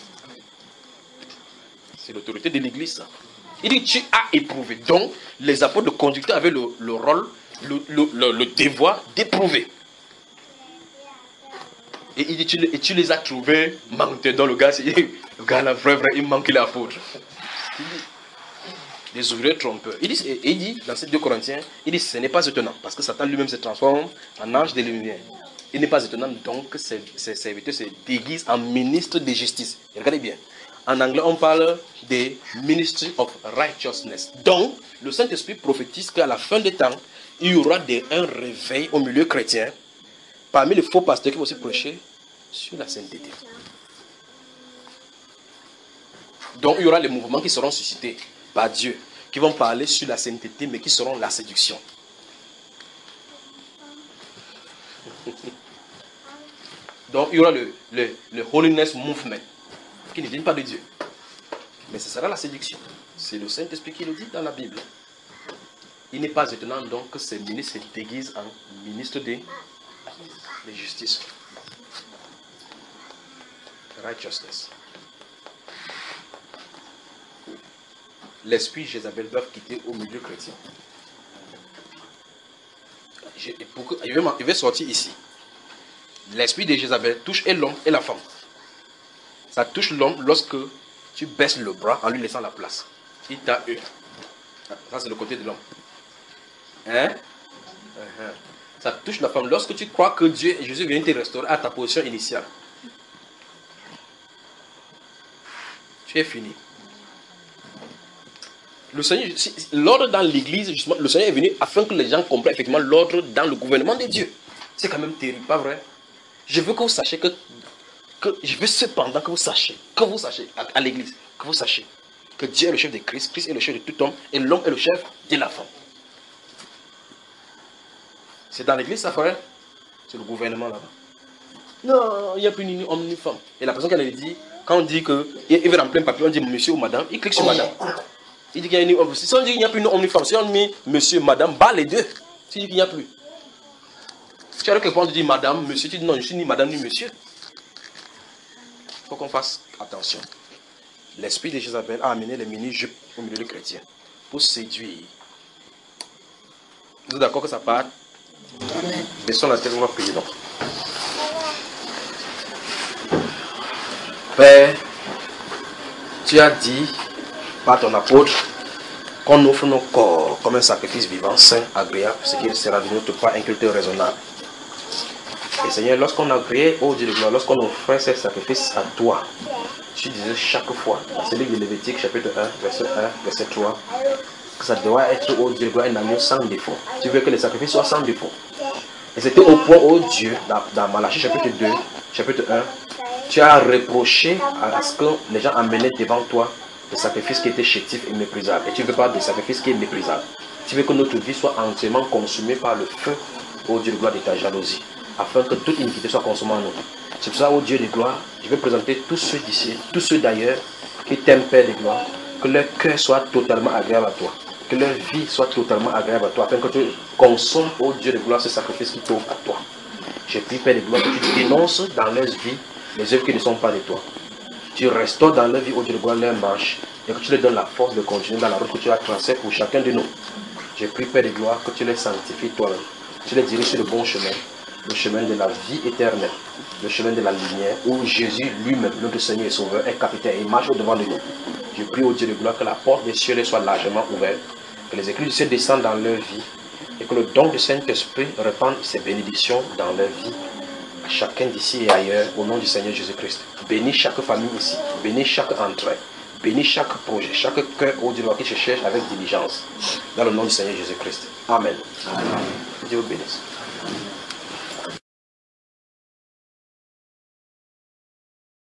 [SPEAKER 1] C'est l'autorité de l'église, ça. Il dit, tu as éprouvé. Donc, les apôtres de conducteurs avaient le, le rôle, le, le, le, le devoir d'éprouver. Et il dit, tu, et tu les as trouvés menteurs. Donc, le gars, le gars là, vrai, vrai, il manque l'apôtre. Les ouvriers trompeurs. Il dit, et il dit, dans ces deux Corinthiens, il dit, ce n'est pas étonnant, parce que Satan lui-même se transforme en ange de lumière. Il n'est pas étonnant donc que ses, ses serviteurs se déguisent en ministres de justice. Et regardez bien. En anglais, on parle des Ministry of Righteousness. Donc, le Saint-Esprit prophétise qu'à la fin des temps, il y aura des, un réveil au milieu chrétien, parmi les faux pasteurs qui vont aussi prêcher sur la sainteté. Donc, il y aura les mouvements qui seront suscités par Dieu, qui vont parler sur la sainteté, mais qui seront la séduction. Donc, il y aura le, le, le Holiness Movement, qui ne vient pas de Dieu. Mais ce sera la séduction. C'est le Saint-Esprit qui le dit dans la Bible. Il n'est pas étonnant donc que ces ministres se déguisent en ministres de, de justice. Righteousness. L'esprit Jézabel doit quitter au milieu chrétien. Je, pour que, il, va, il va sortir ici. L'esprit de Jézabel touche et l'homme et la femme. Ça touche l'homme lorsque tu baisses le bras en lui laissant la place. Il t'a eu. Ça, c'est le côté de l'homme. Hein? Uh-huh. Ça touche la femme lorsque tu crois que Dieu et Jésus viennent te restaurer à ta position initiale. Tu es fini. Le Seigneur, l'ordre dans l'église, justement, le Seigneur est venu afin que les gens comprennent effectivement l'ordre dans le gouvernement de Dieu. C'est quand même terrible, pas vrai? Je veux que vous sachiez que que je veux cependant que vous sachiez, que vous sachiez, à, à l'église, que vous sachiez que Dieu est le chef de Christ, Christ est le chef de tout homme, et l'homme est le chef de la femme. C'est dans l'église, ça, frère? C'est le gouvernement là-bas. Non, il n'y a plus ni homme ni femme. Et la personne qui a dit, quand on dit qu'il veut remplir un papier, on dit monsieur ou madame, il clique sur madame. Il dit qu'il y a ni homme. Si on dit qu'il n'y a plus ni homme ni femme, si on met monsieur, madame, bas les deux. Tu dis qu'il n'y a plus. Tu as quelque part, tu dis madame, monsieur, tu dis non, je suis ni madame ni monsieur. Il faut qu'on fasse attention. L'esprit de Jézabel a amené les mini-jupes au milieu des chrétiens pour séduire. Vous êtes d'accord que ça part? Baissons la tête, on va prier donc. Père, tu as dit par ton apôtre qu'on offre nos corps comme un sacrifice vivant, saint, agréable, ce qui sera de notre part un culte raisonnable. Et Seigneur, lorsqu'on a prié, oh Dieu de gloire, lorsqu'on offrait ces sacrifices à toi, tu disais chaque fois, dans ce livre de Lévitique, chapitre un, verset un, verset trois, que ça doit être, oh Dieu de gloire, un agneau sans défaut. Tu veux que les sacrifices soient sans défaut. Et c'était au point, oh Dieu, dans, dans Malachie chapitre deux, chapitre un, tu as reproché à ce que les gens amenaient devant toi des sacrifices qui étaient chétifs et méprisables. Et tu ne veux pas des sacrifices qui sont méprisables. Tu veux que notre vie soit entièrement consumée par le feu, ô Dieu de gloire, de ta jalousie, afin que toute iniquité soit consommée en nous. C'est pour ça, ô Dieu de gloire, je vais présenter tous ceux d'ici, tous ceux d'ailleurs qui t'aiment, Père de gloire, que leur cœur soit totalement agréable à toi, que leur vie soit totalement agréable à toi, afin que tu consommes, ô Dieu de gloire, ce sacrifice qui t'offre à toi. Je prie, Père de gloire, que tu dénonces dans leur vie les œuvres qui ne sont pas de toi. Tu restaures dans leur vie, ô Dieu de gloire, leur marche, et que tu leur donnes la force de continuer dans la route que tu as tracée pour chacun de nous. Je prie, Père de gloire, que tu les sanctifies toi-même. Tu les diriges sur le bon chemin, le chemin de la vie éternelle, le chemin de la lumière, où Jésus lui-même, notre Seigneur et Sauveur, est capitaine et marche au-devant de nous. Je prie, ô Dieu de gloire, que la porte des cieux soit largement ouverte, que les éclats du ciel descendent dans leur vie, et que le don du Saint-Esprit répande ses bénédictions dans leur vie, à chacun d'ici et ailleurs, au nom du Seigneur Jésus-Christ. Bénis chaque famille ici, bénis chaque entrée, bénis chaque projet, chaque cœur, ô Dieu, qui se cherche avec diligence, dans le nom du Seigneur Jésus-Christ. Amen. Amen. Dieu vous bénisse.